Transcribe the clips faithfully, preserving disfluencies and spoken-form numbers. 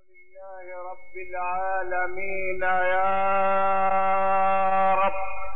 لله رب العالمين يا رب.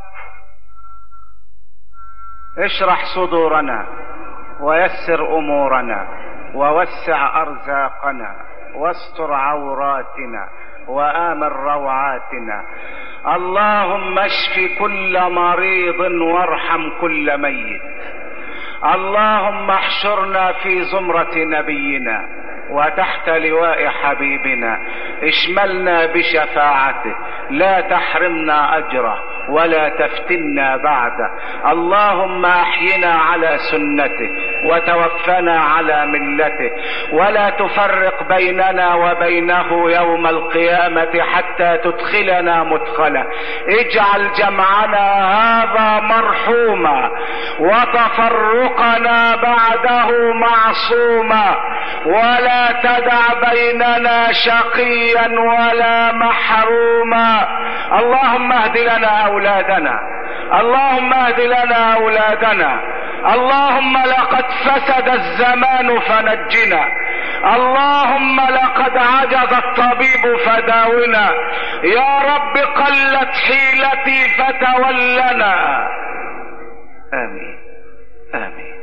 اشرح صدورنا ويسر أمورنا ووسع أرزاقنا واستر عوراتنا وآمن روعاتنا. اللهم اشف كل مريض وارحم كل ميت. اللهم احشرنا في زمرة نبينا وتحت لواء حبيبنا، اشملنا بشفاعته، لا تحرمنا أجره ولا تفتنا بعده. اللهم احينا على سنته وتوفنا على ملته، ولا تفرق بيننا وبينه يوم القيامة حتى تدخلنا مدخله. اجعل جمعنا هذا مرحوما وتفرقنا بعده معصوما، ولا تدع بيننا شقيا ولا محروما. اللهم اهد لنا أولادنا، اللهم اهد لنا أولادنا. اللهم لقد فسد الزمان فنجنا، اللهم لقد عجز الطبيب فداونا. يا رب قلت حيلتي فتولنا. آمين آمين.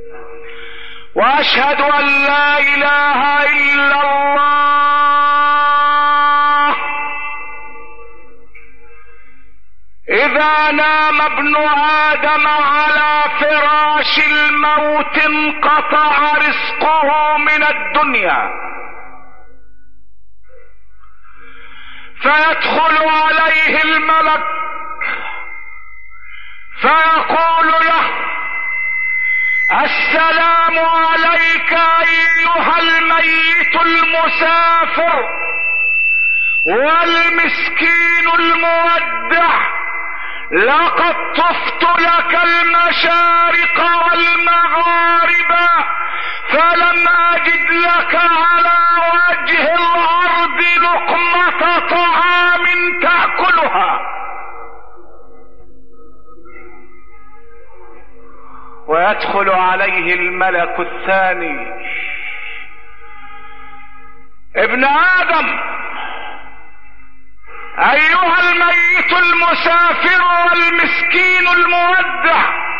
واشهد ان لا اله الا الله. اذا نام ابن ادم على فراش الموت انقطع رزقه من الدنيا، فيدخل عليه الملك فيقول له: السلام عليك ايها الميت المسافر والمسكين المودع، لقد طفت لك المشارق والمغارب فلم اجد لك على وجه الارض لقمة طعام تأكلها. ويدخل عليه الملك الثاني: ابن آدم أيها الميت المسافر والمسكين المودع،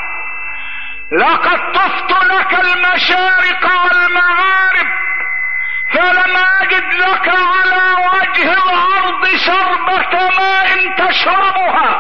لقد طفت لك المشارق والمغارب فلم أجد لك على وجه الأرض شربة ماء تشربها.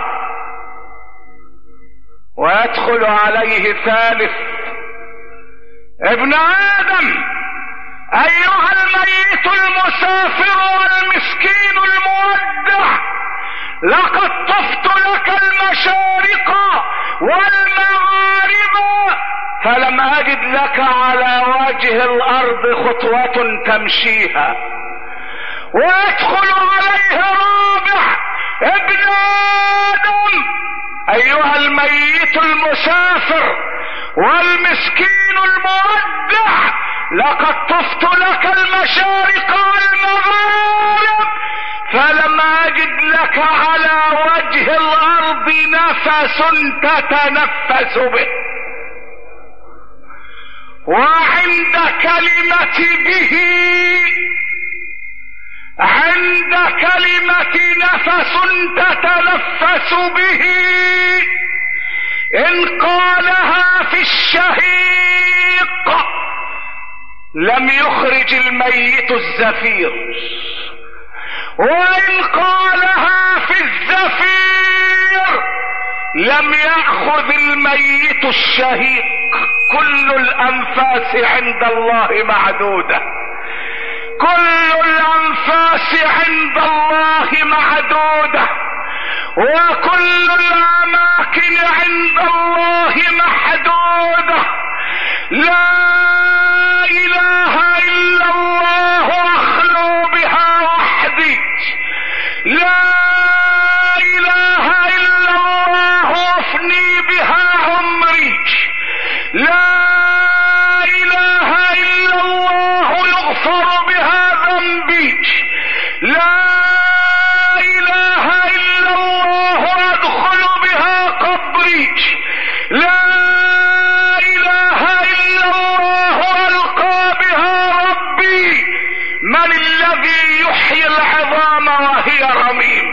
ويدخل عليه ثالث: ابن آدم أيها الميت المسافر والمسكين المودع، لقد طفت لك المشارق والمغارب فلم أجد لك على وجه الأرض خطوة تمشيها. ويدخل عليه رابع: ابن آدم أيها الميت المسافر والمسكين المودع، لقد طفت لك المشارق والمغارب فلم أجد لك على وجه الأرض نفس تتنفس به. وعند كلمة به، عند كلمة نفس تتنفس به، إن قالها في الشهيق لم يخرج الميت الزفير، وإن قالها في الزفير لم يأخذ الميت الشهيق. كل الأنفاس عند الله معدودة، كل الأنفاس عند الله معدودة، وكل الأماكن عند الله محدودة. لا إله إلا الله أخلو بها وحدي، لا إله إلا الله أفني بها عمري، لا إله إلا الله يغفر بها ذنبي، لا إله إلا الله أدخل بها قبري، لا إله إلا الله غير مين؟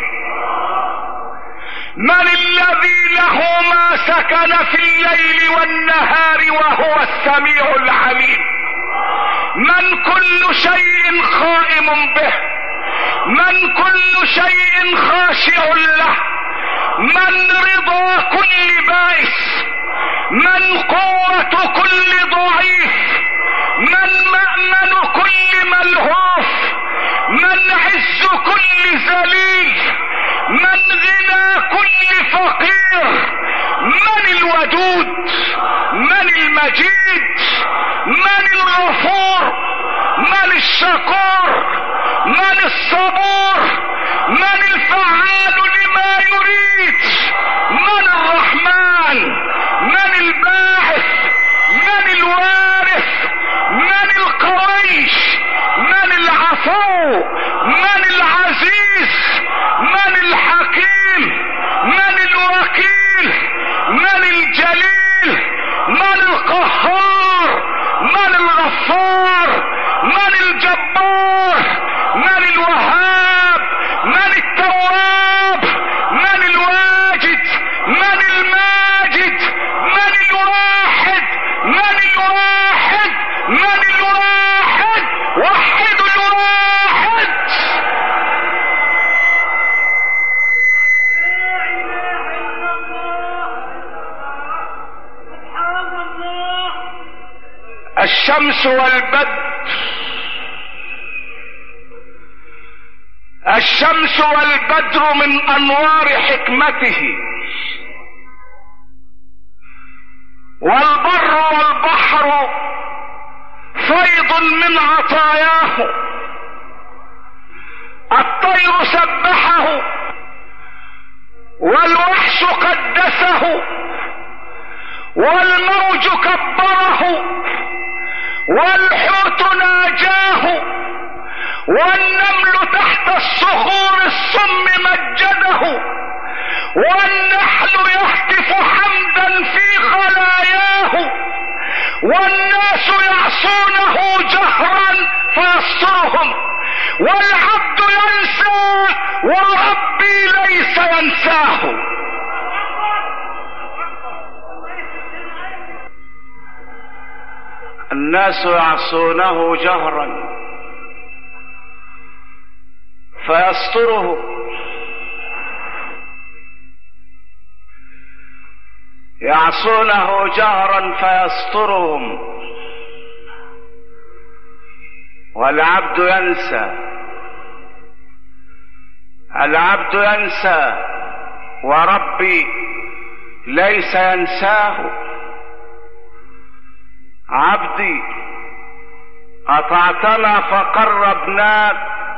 من الذي له ما سكن في الليل والنهار وهو السميع العليم؟ من كل شيء قائم به، من كل شيء خاشع له، من رضا كل بائس، من قوة كل ضعيف، من مأمن كل ملهوف، من عز كل ذليل، من غنى كل فقير، من الودود، من المجيد، من الغفور، من الشكور، من الصبور، من الفعال لما يريد، من الرحمن، من الباعث، من الوارث، من القوي، من العفو، من العزيز، من الحكيم، من الوكيل، من الجليل، من القهار، من الغفار، من الجبار، من الوهاب، من التواب، من الواجد، من الماجد، من الواحد، من الواحد، من الواحد، وحد الواحد. الشمس والبدر، الشمس والبدر من انوار حكمته، والبر والبحر فيض من عطاياه، الطير سبحه والوحش قدسه، والموج كبره، والحوت ناجاه، والنمل تحت الصخور الصم مجده، والنحل يهتف حمدا في خلاياه، والناس يعصونه جهرا فيسترهم، والعبد ينسى وربي ليس ينساه. الناس يعصونه جهرا فيستره، يعصونه جهرا فيسترهم، والعبد ينسى، العبد ينسى وربي ليس ينساه. عبدي أطعتنا فقربناك،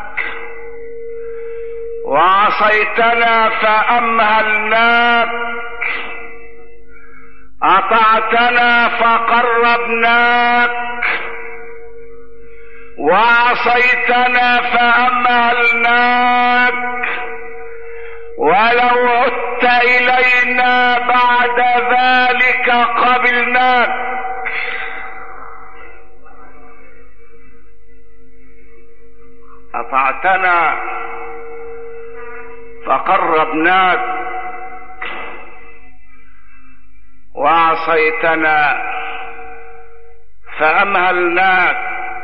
وعصيتنا فأمهلناك، أطعتنا فقربناك، وعصيتنا فأمهلناك، ولو عدت إلينا بعد ذلك قبلناك. أطعتنا فقربناك، وعصيتنا فأمهلناك،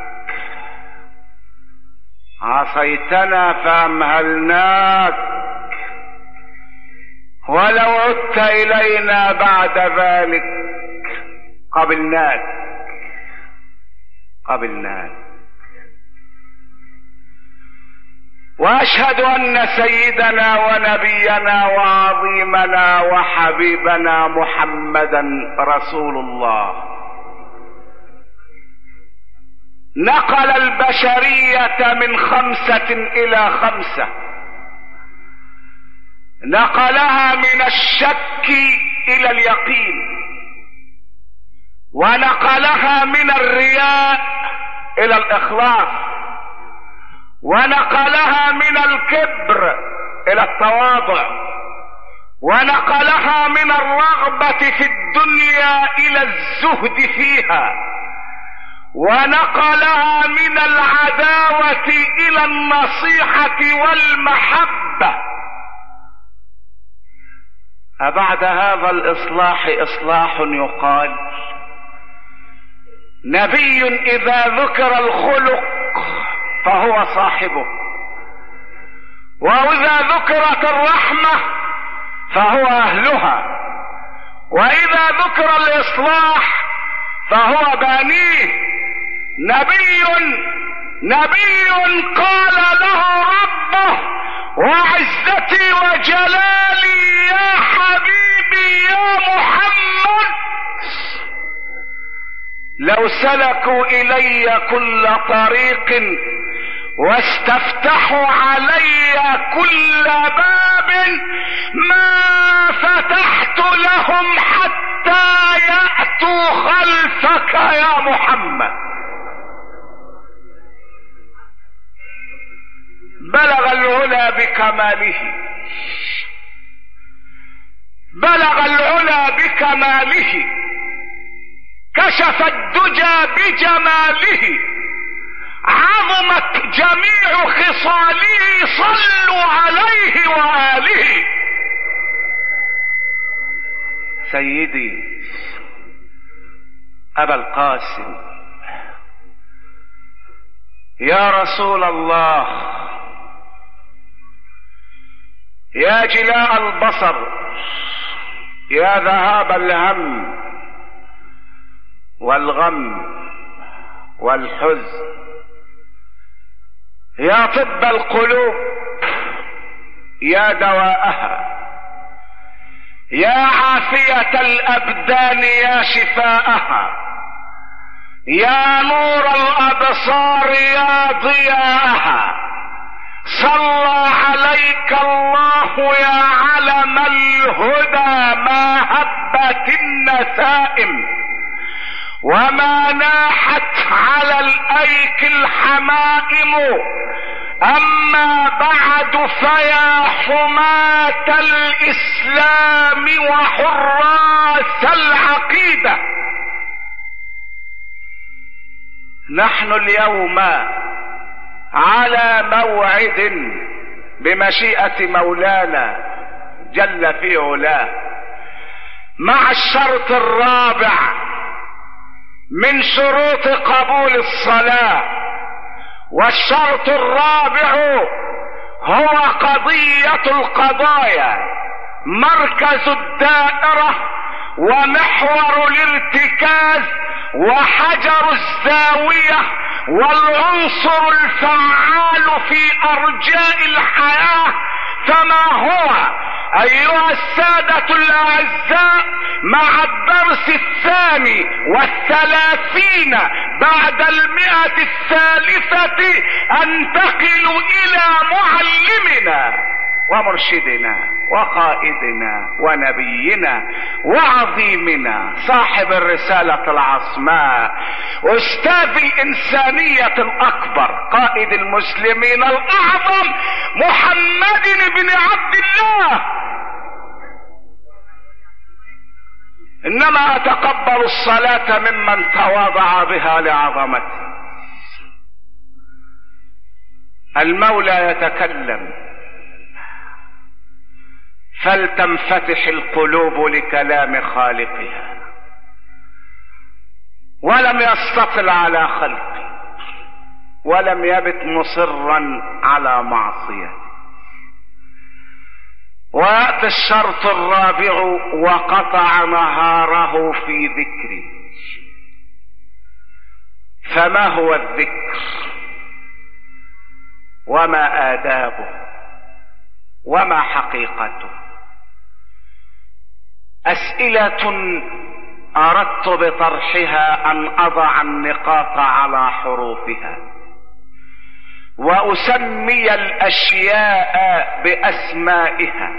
عصيتنا فأمهلناك، ولو عدت إلينا بعد ذلك قبلناك قبلناك. واشهد ان سيدنا ونبينا وعظيمنا وحبيبنا محمدا رسول الله نقل البشرية من خمسة الى خمسة، نقلها من الشك الى اليقين، ونقلها من الرياء الى الاخلاص، ونقلها من الكبر الى التواضع، ونقلها من الرغبة في الدنيا الى الزهد فيها، ونقلها من العداوة الى النصيحة والمحبة. أبعد هذا الإصلاح إصلاح يقال؟ نبي إذا ذكر الخلق فهو صاحبه، وإذا ذكرت الرحمة فهو أهلها، وإذا ذكر الإصلاح فهو بانيه. نبي نبي قال له ربه: وعزتي وجلالي يا حبيبي يا محمد، لو سلكوا إلي كل طريق واستفتحوا علي كل باب ما فتحت لهم حتى يأتوا خلفك يا محمد. بلغ العلا بكماله، بلغ العلا بكماله، كشف الدجى بجماله، عظمت جميع خصاله، صلوا عليه وآله. سيدي أبا القاسم، يا رسول الله، يا جلاء البصر، يا ذهاب الهم والغم والحزن، يا طب القلوب، يا دواءها، يا عافية الأبدان، يا شفاءها، يا نور الأبصار، يا ضياءها، صلى عليك الله يا علم الهدى، ما هبت النسائم وما ناحت على الأيك الحمائم. أما بعد، فيا حماة الإسلام وحراس العقيدة، نحن اليوم على موعد بمشيئة مولانا جل في علاه مع الشرط الرابع من شروط قبول الصلاة. والشرط الرابع هو قضية القضايا، مركز الدائرة ومحور الارتكاز وحجر الزاوية والعنصر الفعال في أرجاء الحياة. فما هو أيها السادة الأعزاء مع الدرس الثاني والثلاثين بعد المئة الثالثة أنتقل إلى معلمنا ومرشدنا وقائدنا ونبينا وعظيمنا صاحب الرسالة العظماء، أستاذ الإنسانية الأكبر، قائد المسلمين الأعظم، محمد بن عبد الله. إنما أتقبل الصلاة ممن تواضع بها لعظمته. المولى يتكلم، فلتنفتح القلوب لكلام خالقها. ولم يستطل على خلقه، ولم يبت مصرا على معصيته. ويأتي الشرط الرابع: وقطع نهاره في ذكره. فما هو الذكر؟ وما آدابه؟ وما حقيقته؟ أسئلة أردت بطرحها أن أضع النقاط على حروفها، وأسمي الأشياء بأسمائها،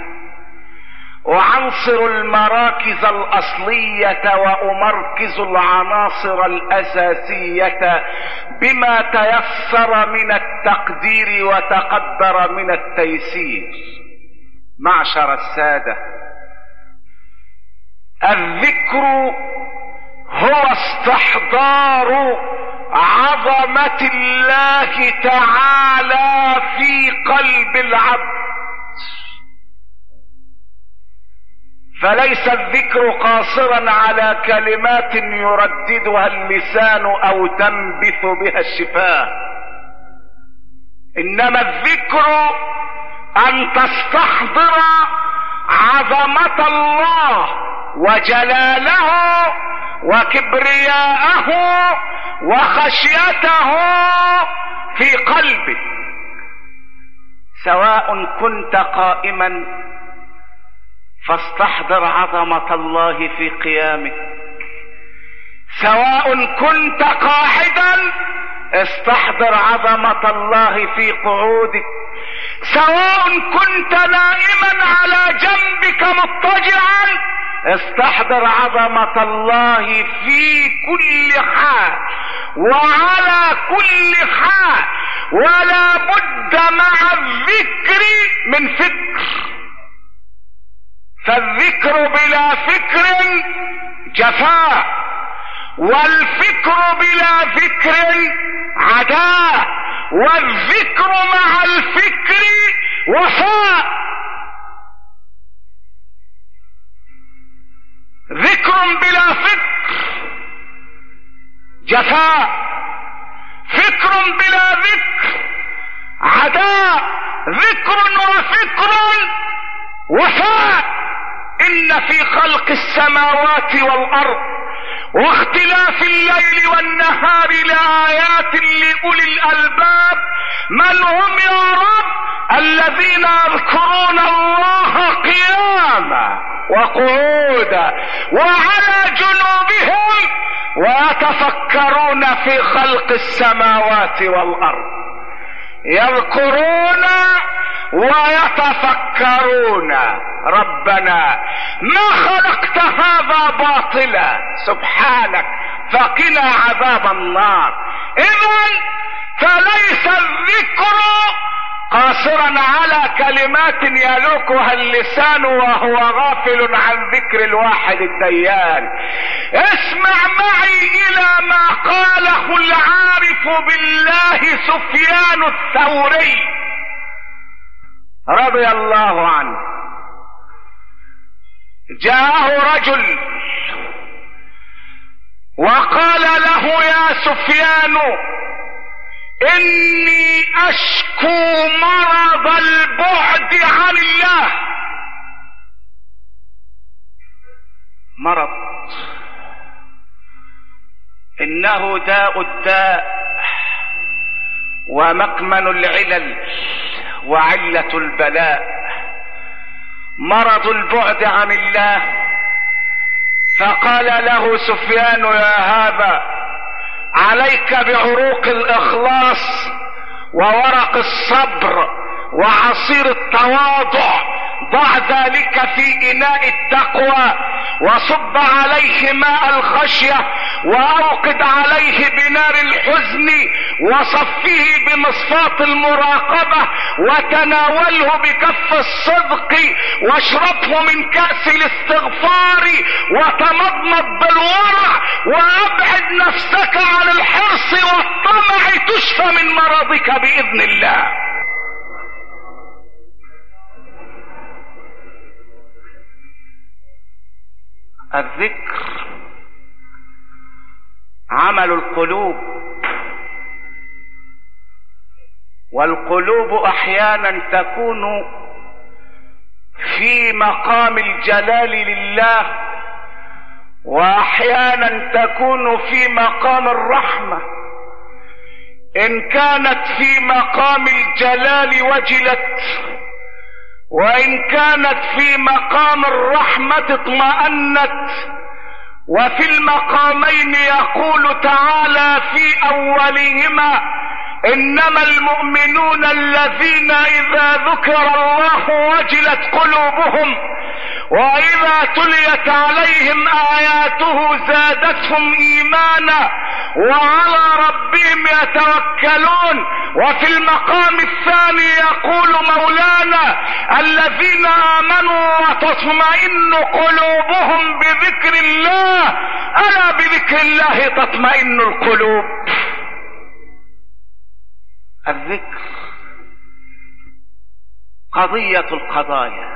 وعنصر المراكز الأصلية وأمركز العناصر الأساسية بما تيسر من التقدير وتقدر من التيسير. معشر السادة، الذكر هو استحضار عظمة الله تعالى في قلب العبد. فليس الذكر قاصرا على كلمات يرددها اللسان او تنبث بها الشفاه، انما الذكر ان تستحضر عظمة الله وجلاله وكبرياءه وخشيته في قلبك، سواء كنت قائما فاستحضر عظمة الله في قيامك، سواء كنت قاعدا استحضر عظمة الله في قعودك، سواء كنت نائما على جنبك مضطجعا استحضر عظمة الله في كل حال وعلى كل حال. ولا بد مع الذكر من فكر، فالذكر بلا فكر جفاء، والفكر بلا ذكر عداء، والذكر مع الفكر وفاء. ذكر بلا فكر جفاء، فكر بلا ذكر عداء، ذكر وفكر وفاء. إن في خلق السماوات والأرض واختلاف الليل والنهار لآيات لأولي الألباب. من هم يا رب؟ الذين يذكرون الله قياما وقعودا وعلى جنوبهم ويتفكرون في خلق السماوات والأرض. يذكرون ويتفكرون. ربنا ما خلقت هذا باطلا سبحانك فقنا عذاب النار. إذن فليس الذكر قاصرا على كلمات يلوكها اللسان وهو غافل عن ذكر الواحد الديان. اسمع معي الى ما قاله العارف بالله سفيان الثوري رضي الله عنه. جاءه رجل وقال له يا سفيان اني اشكو مرض البعد عن الله. مرض انه داء الداء ومكمن العلل وعلة البلاء. مرض البعد عن الله. فقال له سفيان يا هذا عليك بعروق الإخلاص وورق الصبر وعصير التواضع. ضع ذلك في إناء التقوى وصب عليه ماء الخشية وأوقد عليه بنار الحزن وصفه بمصفاة المراقبة وتناوله بكف الصدق واشربه من كأس الاستغفار وتمضمض بالورع وأبعد نفسك عن الحرص والطمع تشفى من مرضك بإذن الله. الذكر عمل القلوب، والقلوب احيانا تكون في مقام الجلال لله واحيانا تكون في مقام الرحمة. ان كانت في مقام الجلال وجلت، وان كانت في مقام الرحمة اطمأنت. وفي المقامين يقول تعالى في اولهما انما المؤمنون الذين اذا ذكر الله وجلت قلوبهم واذا تليت عليهم اياته زادتهم ايمانا وعلى ربهم يتوكلون. وفي المقام الثاني يقول مولانا الذين امنوا وتطمئن قلوبهم بذكر الله. الا بذكر الله تطمئن القلوب. الذكر قضية القضايا.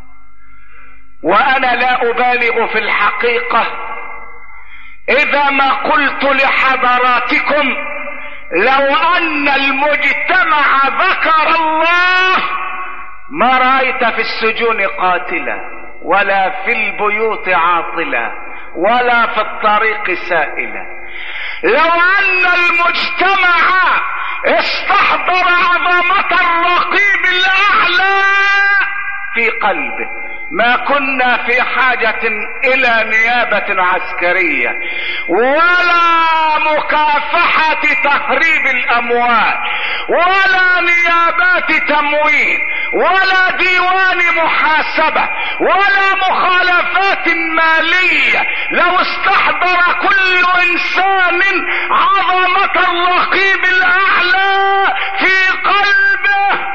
وأنا لا أبالغ في الحقيقة إذا ما قلت لحضراتكم لو أن المجتمع ذكر الله ما رأيت في السجون قاتلا ولا في البيوت عاطلا ولا في الطريق سائلا. لو أن المجتمع استحضر عظمة الرقيب الأعلى في قلبه ما كنا في حاجة إلى نيابة عسكرية ولا مكافحة تهريب الأموال ولا نيابات تموين ولا ديوان محاسبة ولا مخالفات مالية. لو استحضر كل إنسان عظمة الرقيب الأعلى في قلبه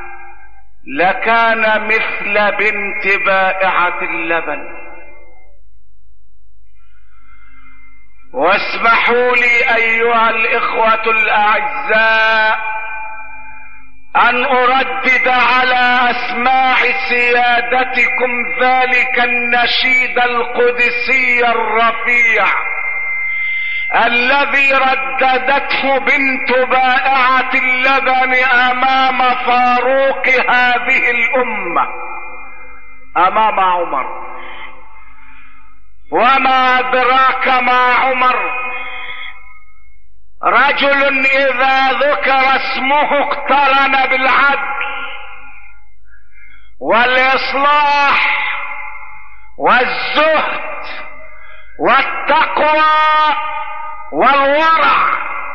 لكان مثل بنت بائعة اللبن. واسمحوا لي أيها الإخوة الأعزاء أن أردد على أسماع سيادتكم ذلك النشيد القدسي الرفيع الذي رددته بنت بائعة اللبن أمام فاروق هذه الأمة، أمام عمر. وما أدراك ما عمر؟ رجل إذا ذكر اسمه اقترن بالعدل والإصلاح والزهد والتقوى والورع.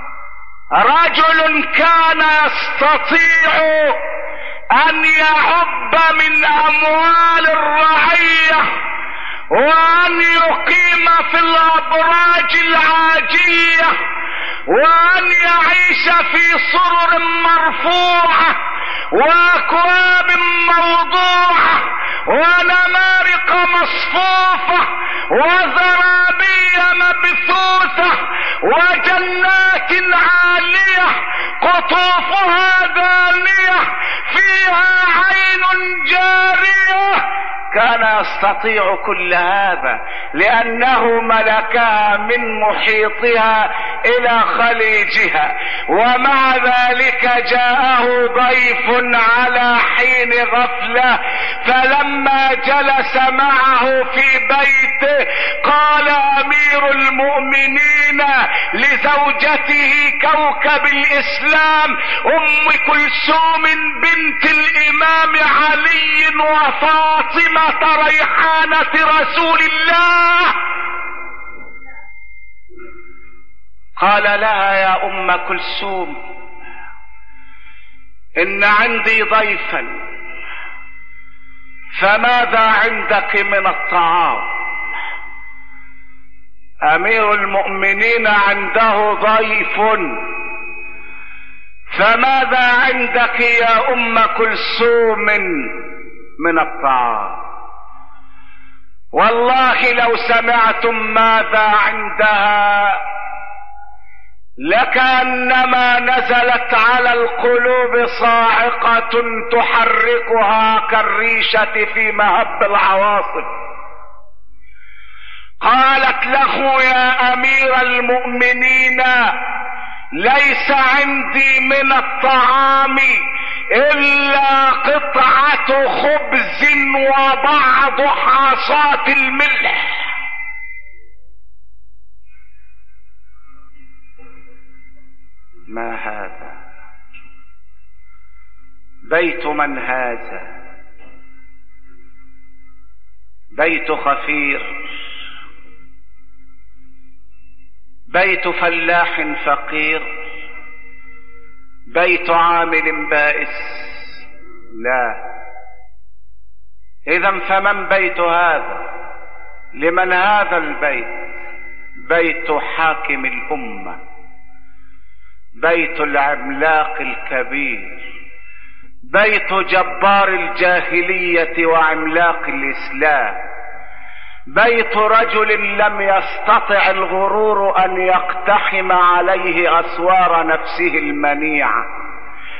رجل كان يستطيع أن يعب من أموال الرعية وأن يقيم في الأبراج العاجية وأن يعيش في سرر مرفوعة وأكواب موضوعة ونمارق مصفوفة وزرابي مبثوثة وجنات عالية قطوفها دانية فيها عين جارية. كان يستطيع كل هذا لأنه ملكها من محيطها إلى خليجها. ومع ذلك جاءه ضيف على حين غفلة فلما جلس معه في بيته قال أمير المؤمنين لزوجته كوكب الإسلام أم كلثوم بنت الإمام علي وفاطمة ريحانة رسول الله، قال لها يا أم كلثوم إن عندي ضيفا فماذا عندك من الطعام؟ أمير المؤمنين عنده ضيف فماذا عندك يا أم كلثوم من الطعام؟ والله لو سمعتم ماذا عندها لكأنما نزلت على القلوب صاعقة تحركها كالريشة في مهب العواصف. قالت له يا أمير المؤمنين ليس عندي من الطعام إلا قطعة خبز وبعض حصات الملح. ما هذا؟ بيت من هذا؟ بيت خفير، بيت فلاح فقير، بيت عامل بائس؟ لا. إذن فمن بيت هذا؟ لمن هذا البيت؟ بيت حاكم الأمة، بيت العملاق الكبير، بيت جبار الجاهلية وعملاق الإسلام، بيت رجل لم يستطع الغرور أن يقتحم عليه أسوار نفسه المنيعة،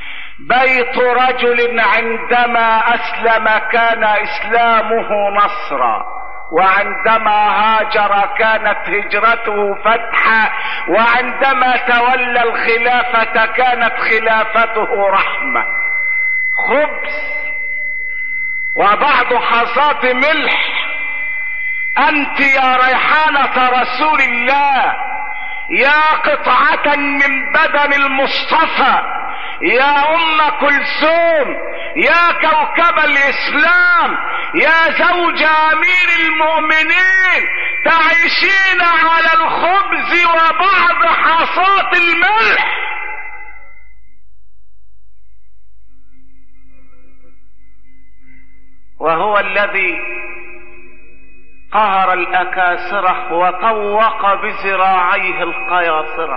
بيت رجل عندما اسلم كان اسلامه نصرا، وعندما هاجر كانت هجرته فتحا، وعندما تولى الخلافة كانت خلافته رحمة. خبز وبعض حصات ملح. انت يا ريحانة رسول الله، يا قطعة من بدن المصطفى، يا ام كلثوم، يا كوكب الاسلام، يا زوج امير المؤمنين، تعيشين على الخبز وبعض حصات الملح. وهو الذي قهر الاكاسرة وطوق بذراعيه القياصرة.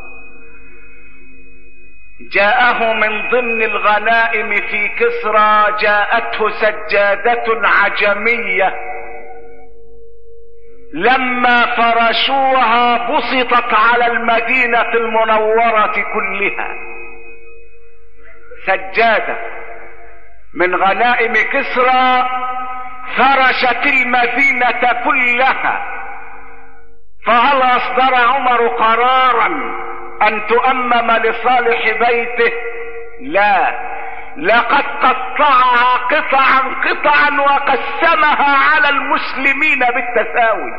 جاءه من ضمن الغنائم في كسرى، جاءته سجادة عجمية، لما فرشوها بسطت على المدينة المنورة كلها. سجادة من غنائم كسرى فرشت المدينة كلها. فهل اصدر عمر قرارا ان تؤمم لصالح بيته؟ لا، لقد قطعها قطعا قطعا وقسمها على المسلمين بالتساوي،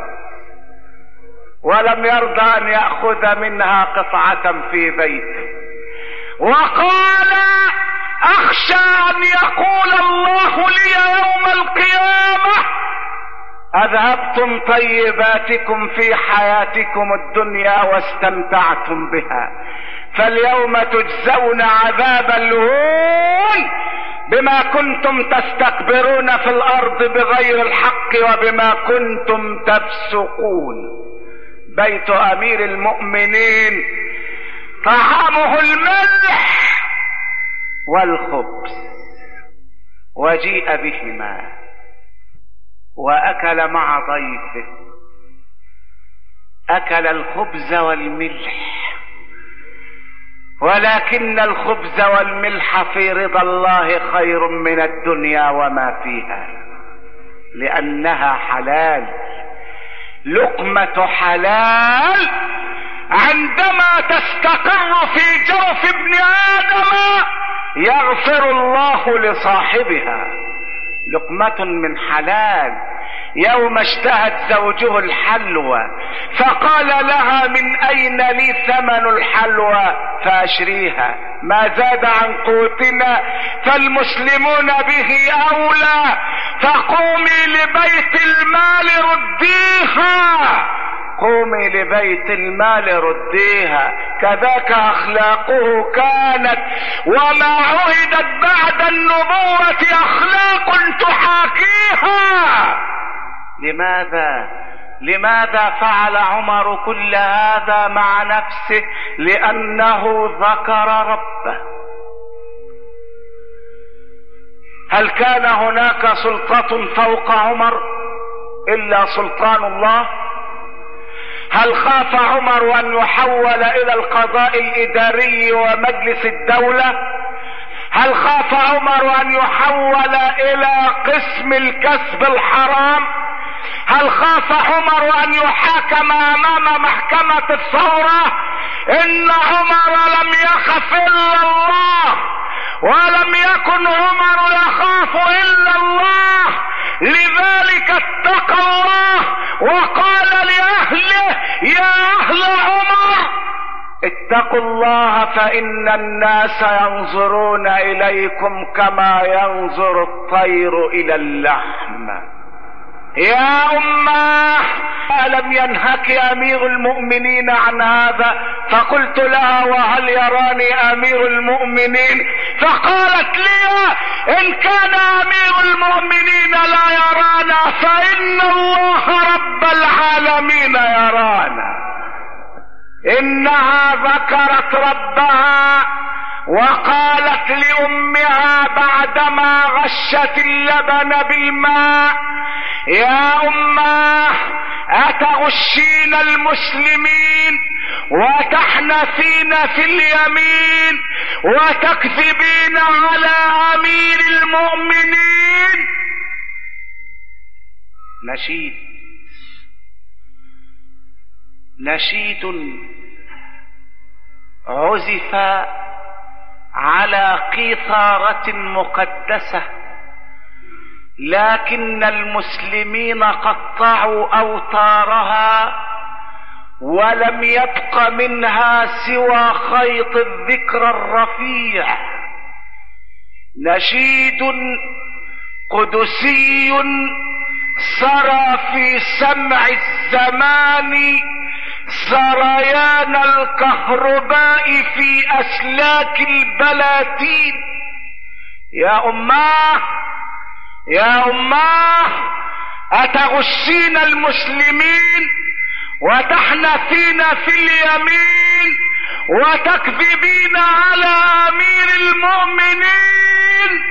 ولم يرضى ان يأخذ منها قطعة في بيته. وقال: اخشى ان يقول الله لي يوم القيامة: اذهبتم طيباتكم في حياتكم الدنيا واستمتعتم بها، فاليوم تجزون عذاب الهون بما كنتم تستكبرون في الارض بغير الحق وبما كنتم تفسقون. بيت امير المؤمنين طعامه الملح والخبز، وجيء بهما واكل مع ضيفه. اكل الخبز والملح، ولكن الخبز والملح في رضا الله خير من الدنيا وما فيها، لانها حلال. لقمة حلال عندما تستقر في جوف ابن ادم يغفر الله لصاحبها. لقمة من حلال. يوم اشتهت زوجه الحلوى فقال لها: من اين لي ثمن الحلوى فاشريها، ما زاد عن قوتنا فالمسلمون به اولى، فقومي لبيت المال رديها، قومي لبيت المال رديها. كذاك اخلاقه كانت، وما عهدت بعد النبوة اخلاق تحاكيها. لماذا لماذا فعل عمر كل هذا مع نفسه؟ لانه ذكر ربه. هل كان هناك سلطة فوق عمر الا سلطان الله؟ هل خاف عمر ان يحول الى القضاء الاداري ومجلس الدولة؟ هل خاف عمر ان يحول الى قسم الكسب الحرام؟ هل خاف عمر ان يحاكم امام محكمة الثورة؟ ان عمر لم يخف الا الله، ولم يكن عمر يخاف الا الله، لذلك اتقى الله وقال لاهله: يا اهل عمر اتقوا الله فان الناس ينظرون اليكم كما ينظر الطير الى اللحم. يا أمه، ألم ينهك أمير المؤمنين عن هذا؟ فقلت لها: وهل يراني أمير المؤمنين؟ فقالت لي: إن كان أمير المؤمنين لا يرانا فإن الله رب العالمين يرانا. إنها ذكرت ربها وقالت لأمها بعدما غشت اللبن بالماء: يا أمه، أتغشين المسلمين وتحنثين في اليمين وتكذبين على امير المؤمنين. نشيد نشيد عزف على قيثارة مقدسة، لكن المسلمين قطعوا اوتارها ولم يبق منها سوى خيط الذكر الرفيع. نشيد قدسي سرى في سمع الزمان سريان الكهرباء في اسلاك البلاتين. يا اماه يا اماه اتغشين المسلمين وتحنثين في اليمين وتكذبين على امير المؤمنين.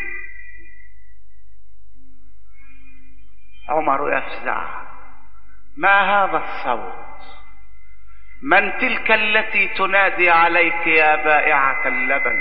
عمر يفزع. ما هذا الصوت؟ من تلك التي تنادي عليك يا بائعة اللبن؟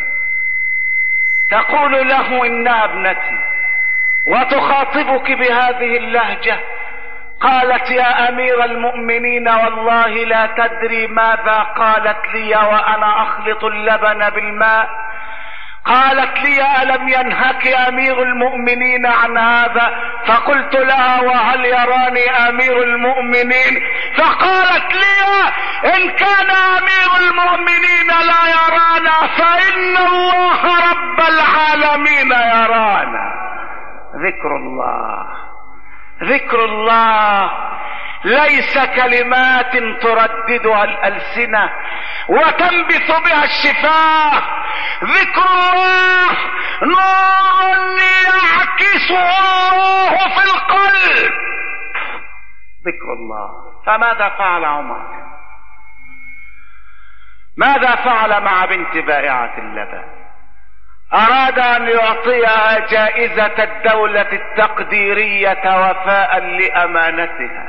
تقول له انها ابنتي وتخاطبك بهذه اللهجة. قالت يا امير المؤمنين والله لا تدري ماذا قالت لي وانا اخلط اللبن بالماء. قالت لي الم ينهك امير المؤمنين عن هذا؟ فقلت لها وهل يراني امير المؤمنين؟ فقالت لي ان كان امير المؤمنين لا يرانا فان الله رب العالمين يرانا. ذكر الله ذكر الله ليس كلمات ترددها الألسنة وتنبث بها الشفاه. ذكر الله نور يعكسه الله في القلب. ذكر الله. فماذا فعل عمر؟ ماذا فعل مع بنت بائعة اللبن؟ أراد أن يعطيها جائزة الدولة التقديرية وفاء لأمانتها.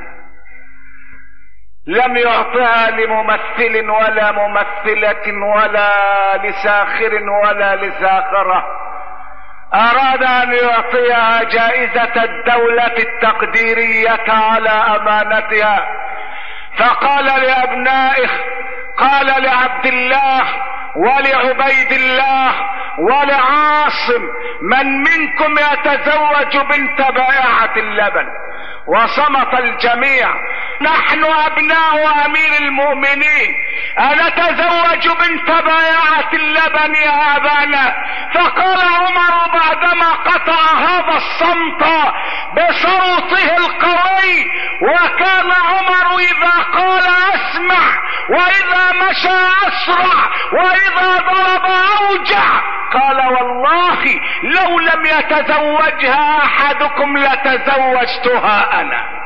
لم يعطها لممثل ولا ممثلة ولا لساخر ولا لساخرة. أراد أن يعطيها جائزة الدولة التقديرية على أمانتها. فقال لأبنائه، قال لعبد الله ولعبيد الله ولعاصم: من منكم يتزوج بنت بائعة اللبن؟ وصمت الجميع. نحن ابناء امير المؤمنين انتزوج بنت بائعة اللبن يا ابانا. فقال عمر بعدما قطع هذا الصمت بصوته القوي، وكان عمر اذا قال اسمع، واذا مشى اسرع، واذا ضرب اوجع. قال: والله لو لم يتزوجها احدكم لتزوجتها انا.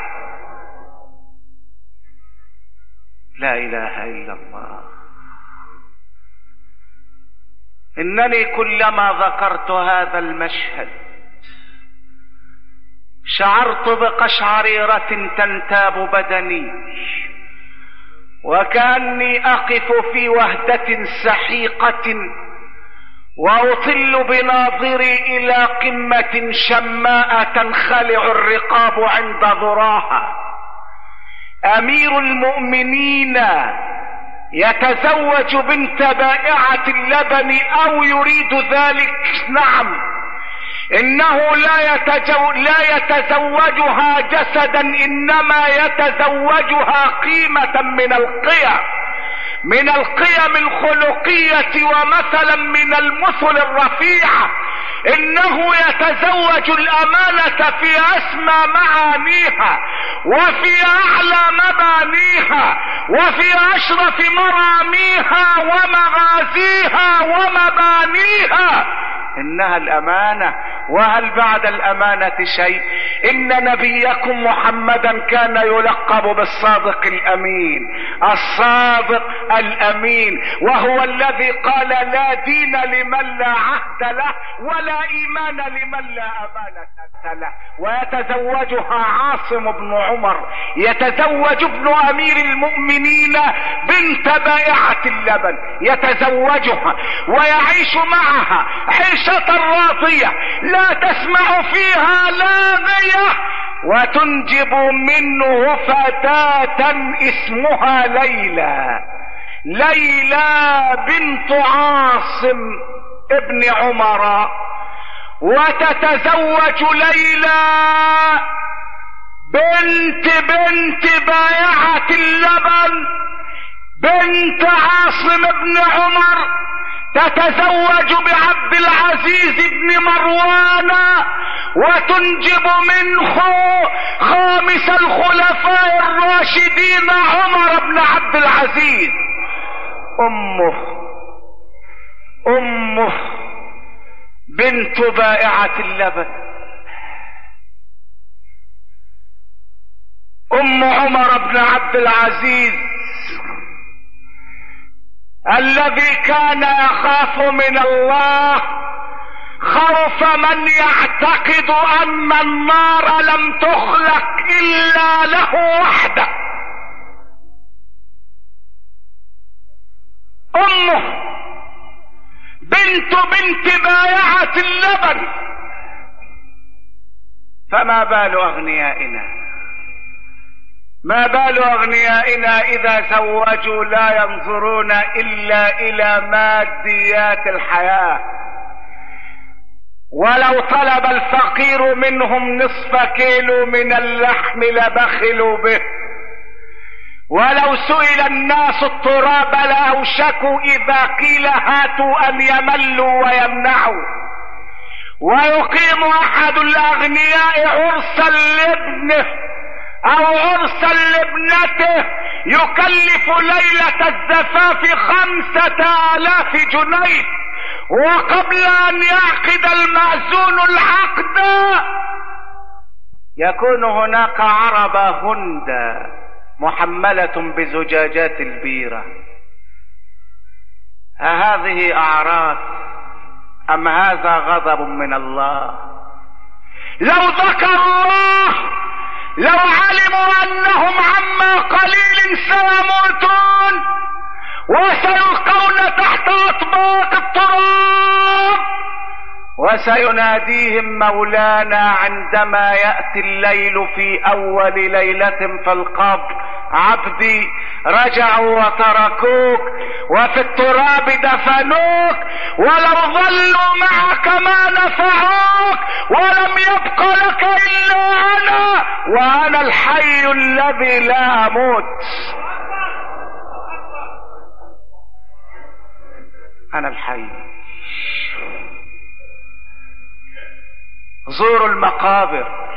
لا اله الا الله. انني كلما ذكرت هذا المشهد شعرت بقشعريرة تنتاب بدني، وكأني اقف في وهدة سحيقة واطل بناظري الى قمة شماء تنخلع الرقاب عند ذراها. امير المؤمنين يتزوج بنت بائعة اللبن او يريد ذلك؟ نعم، انه لا, يتجو لا يتزوجها جسدا، انما يتزوجها قيمة من القيم، من القيم الخلقية ومثلا من المثل الرفيعة. انه يتزوج الامانة في اسمى معانيها وفي اعلى مبانيها وفي اشرف مراميها ومغازيها ومبانيها. انها الامانة وهل بعد الامانة شيء؟ ان نبيكم محمدا كان يلقب بالصادق الامين، الصادق الامين، وهو الذي قال لا دين لمن لا عهد له ولا ايمان لمن لا امانة له. ويتزوجها عاصم بن عمر، يتزوج ابن امير المؤمنين بنت بائعة اللبن، يتزوجها ويعيش معها عيشة راضية لا تسمع فيها لاغية، وتنجب منه فتاة اسمها ليلى، ليلى بنت عاصم ابن عمر. وتتزوج ليلى بنت بنت بائعة اللبن بنت عاصم بن عمر، تتزوج بعبد العزيز بن مروان، وتنجب منه خامس الخلفاء الراشدين عمر بن عبد العزيز. امه امه بنت بائعة اللبن، ام عمر بن عبد العزيز الذي كان يخاف من الله خوف من يعتقد ان النار لم تخلق الا له وحده. امه بنت بنت بائعة اللبن. فما بال اغنيائنا، ما بال اغنيائنا اذا زوجوا لا ينظرون الا الى ماديات الحياة. ولو طلب الفقير منهم نصف كيلو من اللحم لبخلوا به، ولو سئل الناس التراب لاوشكوا اذا قيل هاتوا ان يملوا ويمنعوا. ويقيم احد الاغنياء عرسا لابنه او عرسا لابنته يكلف ليلة الزفاف خمسة الاف جنيه، وقبل ان يعقد المأذون العقد يكون هناك عربة هندا محملة بزجاجات البيرة. أهذه أعراس أم هذا غضب من الله؟ لو ذكر الله، لو علموا أنهم عما قليل سيموتون وسيلقون تحت أطباق التراب، وسيناديهم مولانا عندما يأتي الليل في أول ليلة في القبر: عبدي رجعوا وتركوك وفي التراب دفنوك، ولو ظلوا معك ما نفعوك، ولم يبق لك إلا أنا، وأنا الحي الذي لا أموت. أنا الحي. زوروا المقابر،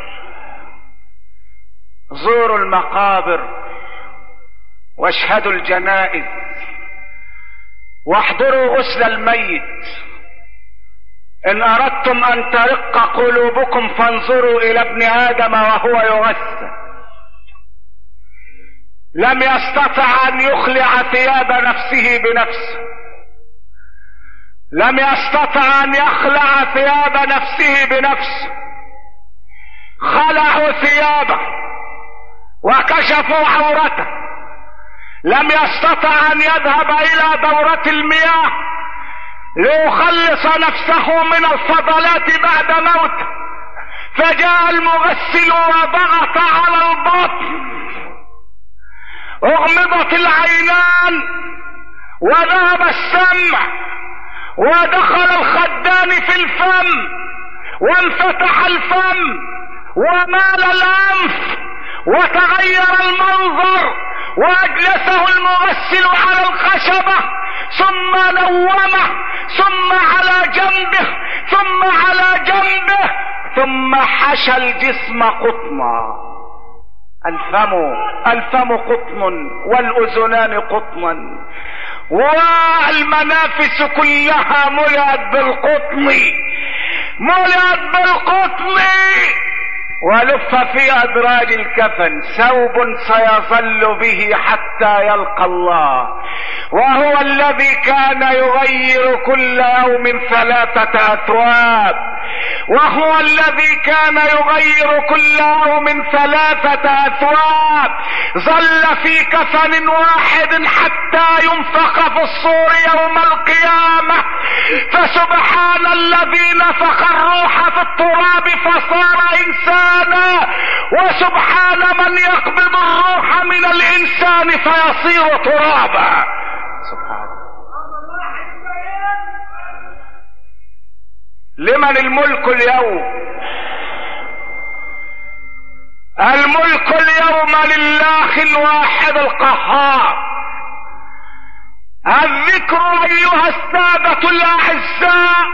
زوروا المقابر واشهدوا الجنائز واحضروا غسل الميت. ان اردتم ان ترق قلوبكم فانظروا الى ابن ادم وهو يغسل. لم يستطع ان يخلع ثياب نفسه بنفسه، لم يستطع ان يخلع ثياب نفسه بنفسه، خلعوا ثيابه وكشفوا عورته. لم يستطع ان يذهب الى دورة المياه ليخلص نفسه من الفضلات بعد موته، فجاء المغسل وضغط على البطن، اغمضت العينان وذهب السمع، ودخل الخدان في الفم وانفتح الفم ومال الانف وتغير المنظر، واجلسه المغسل على الخشبة ثم نومه، ثم على جنبه ثم على جنبه، ثم حشى الجسم قطنا. الفم الفم قطن والاذنان قطنا، والمنافس كلها ملأت بالقطن. ملئت بالقطن ولف في ادراج الكفن، ثوب سيظل به حتى يلقى الله، وهو الذي كان يغير كل يوم ثلاثة اثواب، وهو الذي كان يغير كل يوم ثلاثة اثواب، ظل في كفن واحد حتى ينفخ في الصور يوم القيامة. فسبحان الذي نفخ الروح في التراب فصار انسانا، وسبحان من يقبض الروح من الانسان فيصير ترابا. سبحان الله. لمن الملك اليوم؟ الملك اليوم لله الواحد القهار. الذكر ايها السادة الاعزاء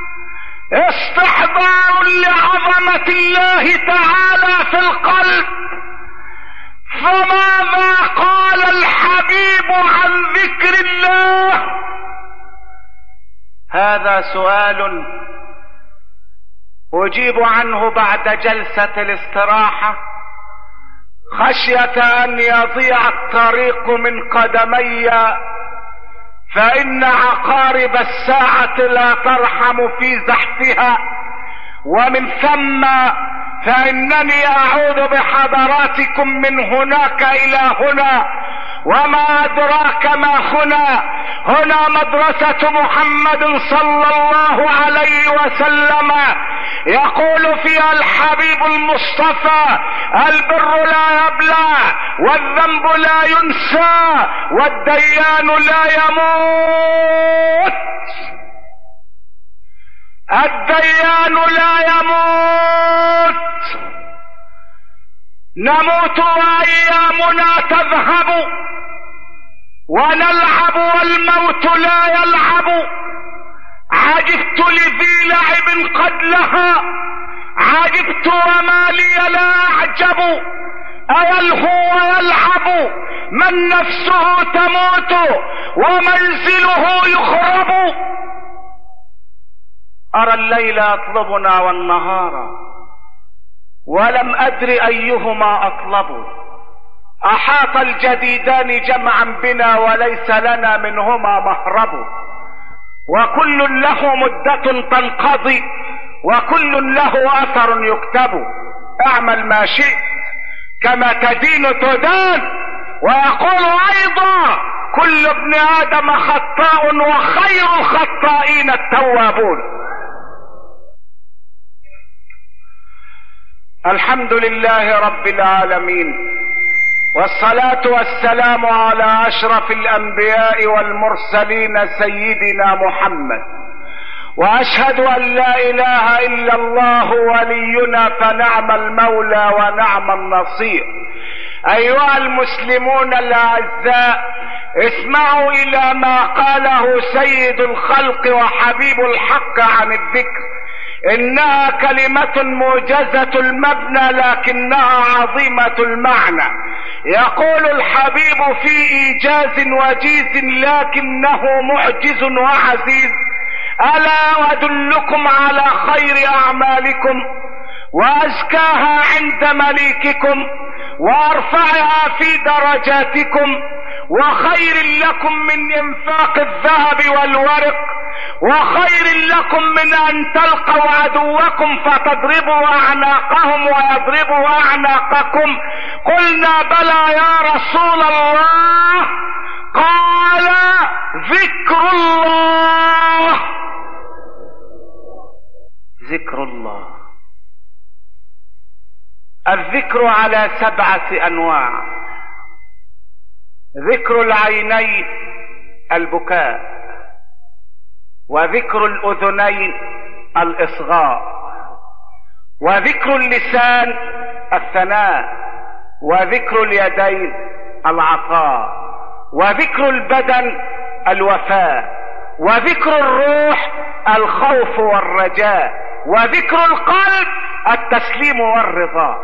استحضار لعظمة الله تعالى في القلب. فماذا قال الحبيب عن ذكر الله؟ هذا سؤال اجيب عنه بعد جلسة الاستراحة خشية ان يضيع الطريق من قدمي، فان عقارب الساعة لا ترحم في زحفها، ومن ثم فانني اعود بحضراتكم من هناك الى هنا، وما ادراك ما هنا. هنا مدرسة محمد صلى الله عليه وسلم، يقول فيها الحبيب المصطفى: البر لا يبلى، والذنب لا ينسى، والديان لا يموت. الديان لا يموت. نموت وايامنا تذهب، ونلعب والموت لا يلعب. عجبت لذي لعب قد لها، عجبت وما لي لا اعجب. ايلهو ويلعب من نفسه تموت، ومنزله يخرب. ارى الليل يطلبنا والنهار، ولم ادر ايهما اطلب. احاط الجديدان جمعا بنا، وليس لنا منهما مهرب. وكل له مدة تنقضي، وكل له اثر يكتب. اعمل ما شئت كما تدين تدان. ويقول ايضا: كل ابن ادم خطاء، وخير الخطائين التوابون. الحمد لله رب العالمين، والصلاة والسلام على اشرف الانبياء والمرسلين سيدنا محمد. واشهد ان لا اله الا الله ولينا، فنعم المولى ونعم النصير. ايها المسلمون الاعزاء، اسمعوا الى ما قاله سيد الخلق وحبيب الحق عن الذكر. انها كلمة موجزة المبنى لكنها عظيمة المعنى. يقول الحبيب في ايجاز وجيز لكنه معجز وعزيز: الا ادلكم على خير اعمالكم، وازكاها عند مليككم، وارفعها في درجاتكم، وخير لكم من انفاق الذهب والورق، وخير لكم من ان تلقوا عدوكم فتضربوا اعناقهم ويضربوا اعناقكم. قلنا: بلى يا رسول الله. قال: ذكر الله. ذكر الله. الذكر على سبعة انواع: ذكر العينين البكاء، وذكر الاذنين الاصغاء، وذكر اللسان الثناء، وذكر اليدين العطاء، وذكر البدن الوفاء، وذكر الروح الخوف والرجاء، وذكر القلب التسليم والرضا.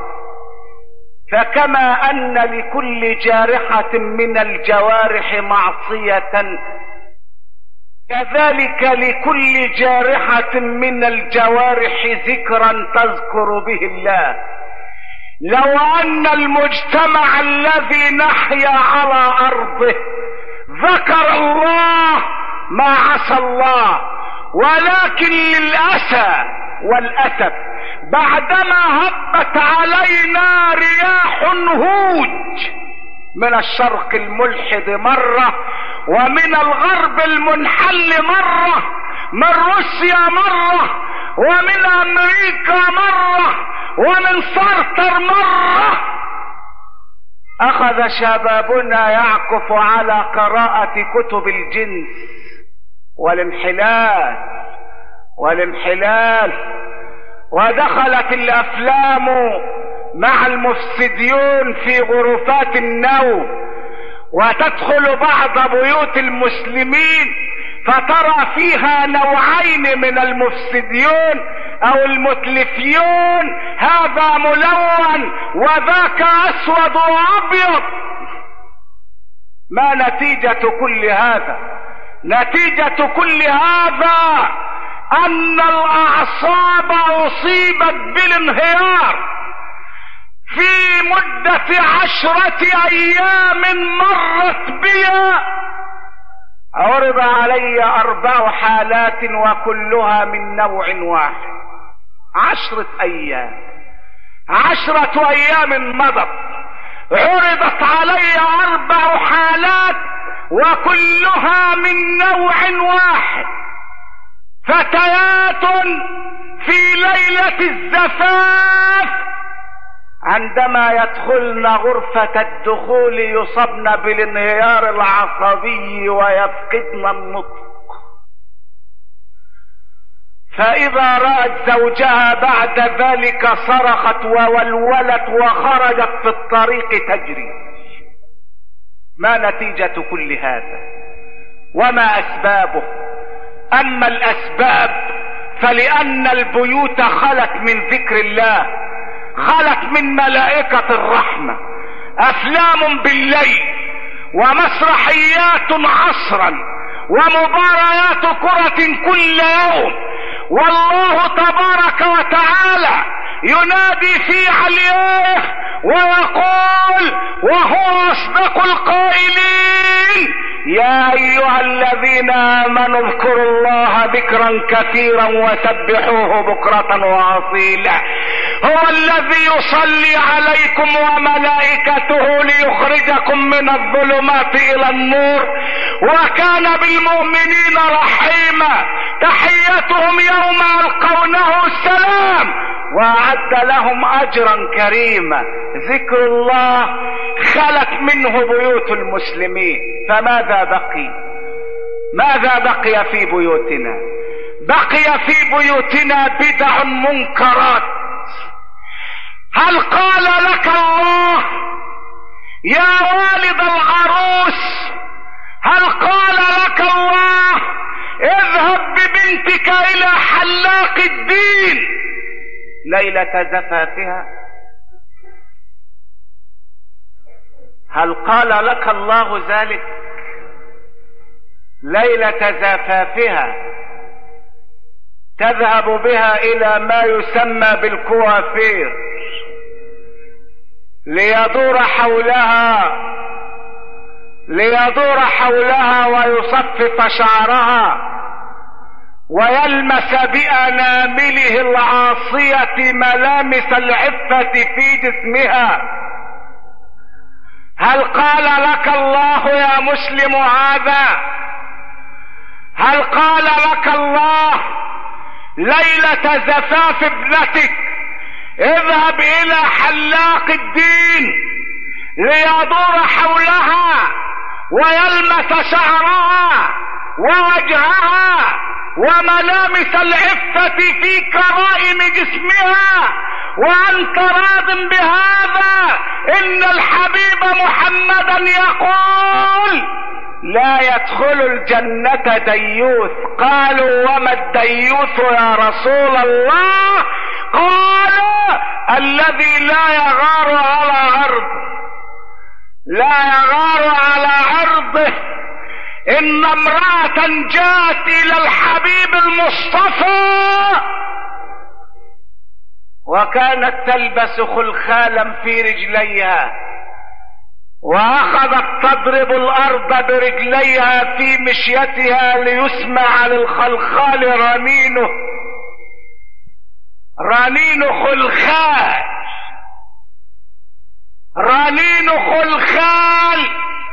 فكما ان لكل جارحة من الجوارح معصية كذلك لكل جارحة من الجوارح ذكرا تذكر به الله. لو ان المجتمع الذي نحيا على ارضه ذكر الله ما عصى الله، ولكن للأسى والأسف بعدما هبت علينا رياح هوج من الشرق الملحد مرة، ومن الغرب المنحل مرة، من روسيا مرة، ومن أمريكا مرة، ومن سارتر مرة، أخذ شبابنا يعكف على قراءة كتب الجنس والانحلال والانحلال ودخلت الأفلام مع المفسدين في غرفات النوم، وتدخل بعض بيوت المسلمين فترى فيها نوعين من المفسدين او المتلفيون، هذا ملون وذاك اسود وابيض. ما نتيجة كل هذا؟ نتيجة كل هذا ان الاعصاب اصيبت بالانهيار. في مدة عشرة ايام مرت بي عرض علي اربع حالات وكلها من نوع واحد. عشرة ايام عشرة ايام مضت عرضت علي اربع حالات وكلها من نوع واحد. فتيات في ليلة الزفاف عندما يدخلن غرفة الدخول يصبن بالانهيار العصبي ويفقدن النطق، فإذا رأت زوجها بعد ذلك صرخت وولولت وخرجت في الطريق تجري. ما نتيجة كل هذا وما أسبابه؟ أما الأسباب فلأن البيوت خلت من ذكر الله، خلت من ملائكة الرحمة، أفلام بالليل ومسرحيات عصرا ومباريات كرة كل يوم، والله تبارك وتعالى ينادي في عليائه ويقول وهو أصدق القائلين: يا أيها الذين آمنوا اذكروا الله ذكرا كثيرا وسبحوه بكرة وأصيلا. هو الذي يصلي عليكم وملائكته ليخرجكم من الظلمات إلى النور، وكان بالمؤمنين رحيما. تحيتهم يوم يلقونه السلام، وأعد لهم أجرا كريما. ذكر الله خلت منه بيوت المسلمين، فماذا بقي؟ ماذا بقي في بيوتنا؟ بقي في بيوتنا بدع منكرات. هل قال لك الله يا والد العروس، هل قال لك الله اذهب ببنتك الى حلاق الدين ليلة زفافها؟ هل قال لك الله ذلك؟ ليلة زفافها تذهب بها الى ما يسمى بالكوافير ليدور حولها ليدور حولها ويصفف شعرها ويلمس بأنامله العاصية ملامس العفة في جسمها. هل قال لك الله يا مسلم هذا؟ هل قال لك الله ليلة زفاف ابنتك اذهب الى حلاق الدين ليدور حولها ويلمس شعرها ووجهها وملامس العفة في كرائم جسمها، وأنت راض بهذا؟ إن الحبيب محمدا يقول: لا يدخل الجنة ديوث. قالوا: وما الديوث يا رسول الله؟ قال: الذي لا يغار على عرضه، لا يغار على عرضه، ان امرأة جاءت الى الحبيب المصطفى وكانت تلبس خلخالا في رجليها، واخذت تضرب الارض برجليها في مشيتها ليسمع للخلخال رنينه، رنين خلخال، رنين خلخال.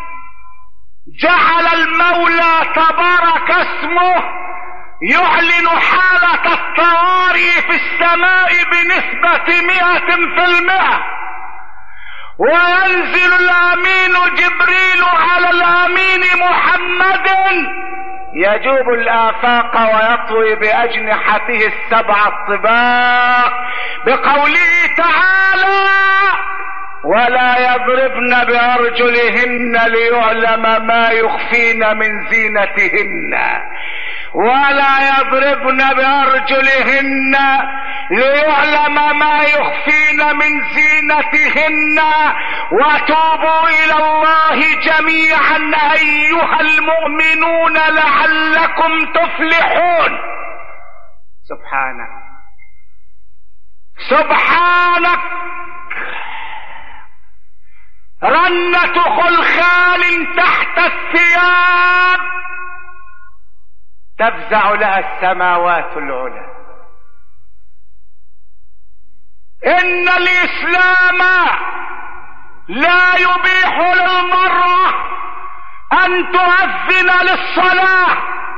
جعل المولى تبارك اسمه يعلن حالة الطوارئ في السماء بنسبة مئة في المئة، وينزل الامين جبريل على الامين محمد يجوب الآفاق ويطوي بأجنحته السبع الطباق بقوله تعالى: ولا يضربن بأرجلهن ليعلم ما يخفين من زينتهن، ولا يضربن بأرجلهن ليعلم ما يخفين من زينتهن، وتوبوا إلى الله جميعا أيها المؤمنون لعلكم تفلحون. سبحانك سبحانك، رنة خلخال تحت الثياب تفزع لها السماوات العلى. ان الاسلام لا يبيح للمرأة ان تؤذن للصلاة،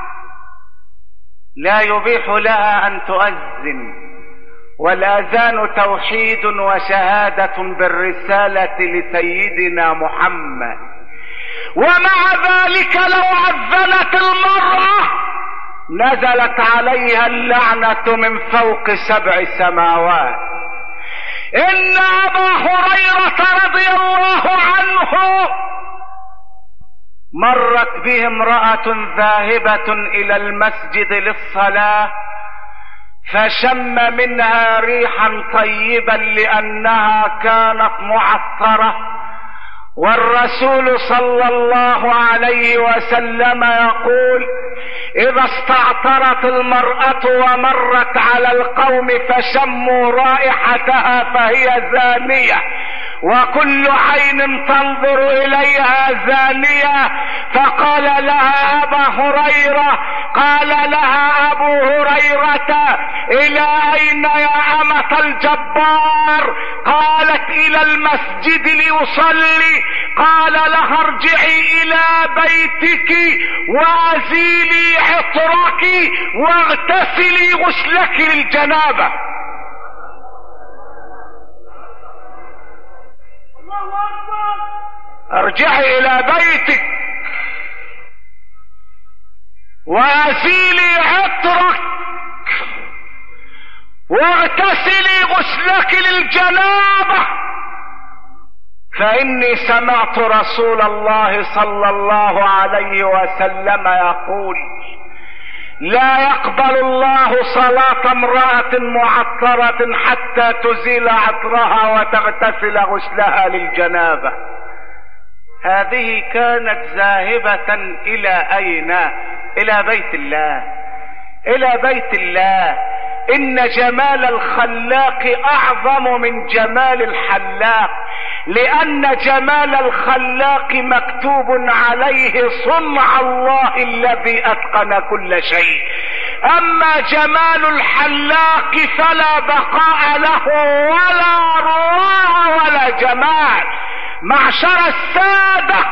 لا يبيح لها ان تؤذن، والاذان توحيد وشهادة بالرسالة لسيدنا محمد. ومع ذلك لو اذنت المرأة نزلت عليها اللعنة من فوق سبع سماوات. ان ابا هريرة رضي الله عنه مرت به امرأة ذاهبة الى المسجد للصلاة، فشم منها ريحا طيبا لانها كانت معطرة، والرسول صلى الله عليه وسلم يقول: اذا استعطرت المرأة ومرت على القوم فشموا رائحتها فهي زانية، وكل عين تنظر اليها زانية. فقال لها ابا هريرة قال لها ابو هريرة: الى اين يا امة الجبار؟ قالت: الى المسجد ليصلي. قال لها: ارجعي الى بيتك وازيلي عطرك واغتسلي غسلك للجنابة. ارجعي الى بيتك وازيلي عطرك واغتسلي غسلك للجنابة، فاني سمعت رسول الله صلى الله عليه وسلم يقول: لا يقبل الله صلاة امرأة معطرة حتى تزيل عطرها وتغتسل غسلها للجنابة. هذه كانت ذاهبة الى اين؟ الى بيت الله، الى بيت الله. ان جمال الخلاق اعظم من جمال الحلاق، لان جمال الخلاق مكتوب عليه صنع الله الذي اتقن كل شيء، اما جمال الحلاق فلا بقاء له ولا رواء ولا جمال. معشر السادة،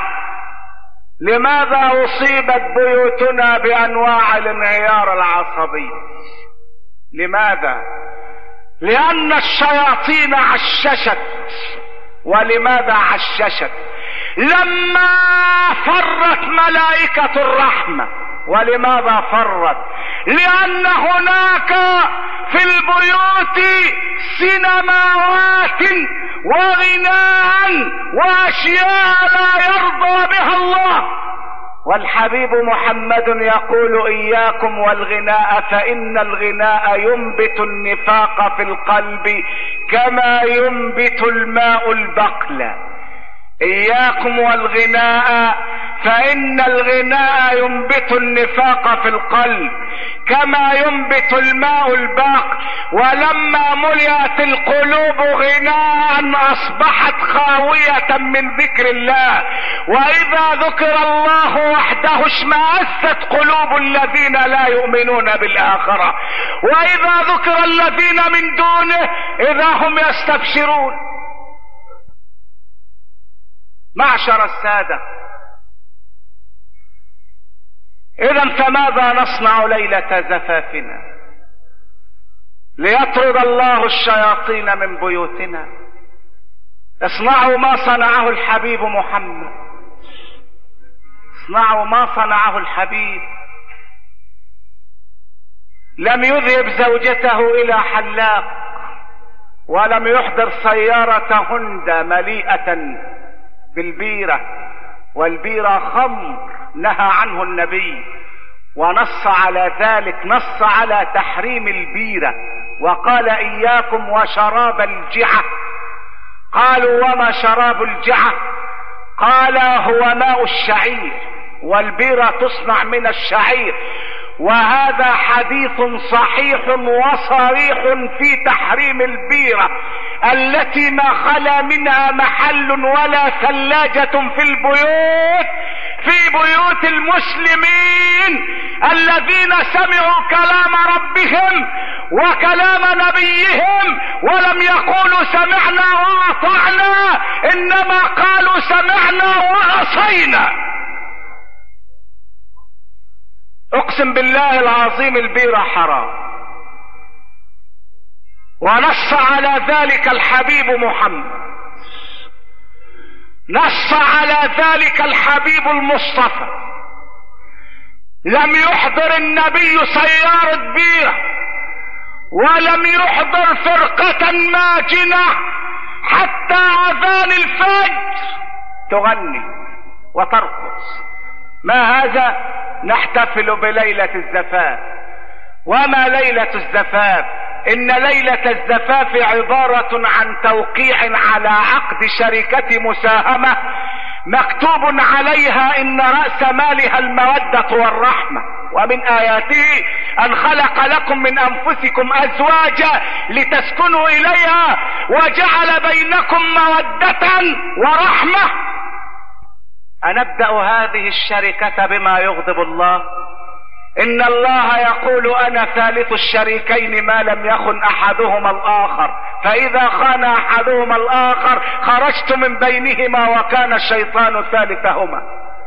لماذا اصيبت بيوتنا بانواع الانهيار العصبي؟ لماذا؟ لان الشياطين عششت. ولماذا عششت؟ لما فرت ملائكة الرحمة. ولماذا فرت؟ لان هناك في البيوت سينماوات وغناء واشياء لا يرضى بها الله، والحبيب محمد يقول: اياكم والغناء فان الغناء ينبت النفاق في القلب كما ينبت الماء البقل. اياكم والغناء فإن الغناء ينبت النفاق في القلب كما ينبت الماء الباق. ولما ملئت القلوب غناء أصبحت خاوية من ذكر الله، وإذا ذكر الله وحده اشمأزت قلوب الذين لا يؤمنون بالآخرة، وإذا ذكر الذين من دونه إذا هم يستبشرون. معشر السادة، إذا فماذا نصنع ليلة زفافنا ليطرد الله الشياطين من بيوتنا؟ اصنعوا ما صنعه الحبيب محمد، اصنعوا ما صنعه الحبيب. لم يذهب زوجته إلى حلاق، ولم يحضر سيارة هوندا مليئة بالبيرة، والبيرة خمر نهى عنه النبي ونص على ذلك، نص على تحريم البيرة وقال إياكم وشراب الجعة. قالوا وما شراب الجعة؟ قال هو ماء الشعير، والبيرة تصنع من الشعير. وهذا حديث صحيح وصريح في تحريم البيرة التي ما خلا منها محل ولا ثلاجة في البيوت، في بيوت المسلمين الذين سمعوا كلام ربهم وكلام نبيهم ولم يقولوا سمعنا وأطعنا، إنما قالوا سمعنا وعصينا. اقسم بالله العظيم البيرة حرام، ونص على ذلك الحبيب محمد، نص على ذلك الحبيب المصطفى. لم يحضر النبي سيارة بيرة، ولم يحضر فرقة ماجنة حتى اذان الفجر تغني وترقص. ما هذا؟ نحتفل بليلة الزفاف. وما ليلة الزفاف؟ إن ليلة الزفاف عبارة عن توقيع على عقد شركة مساهمة مكتوب عليها إن رأس مالها المودة والرحمة. ومن آياته أن خلق لكم من أنفسكم أزواجا لتسكنوا إليها وجعل بينكم مودة ورحمة. أنبدأ هذه الشركة بما يغضب الله؟ إن الله يقول أنا ثالث الشريكين ما لم يخن أحدهما الآخر، فإذا خان أحدهما الآخر خرجت من بينهما وكان الشيطان ثالثهما.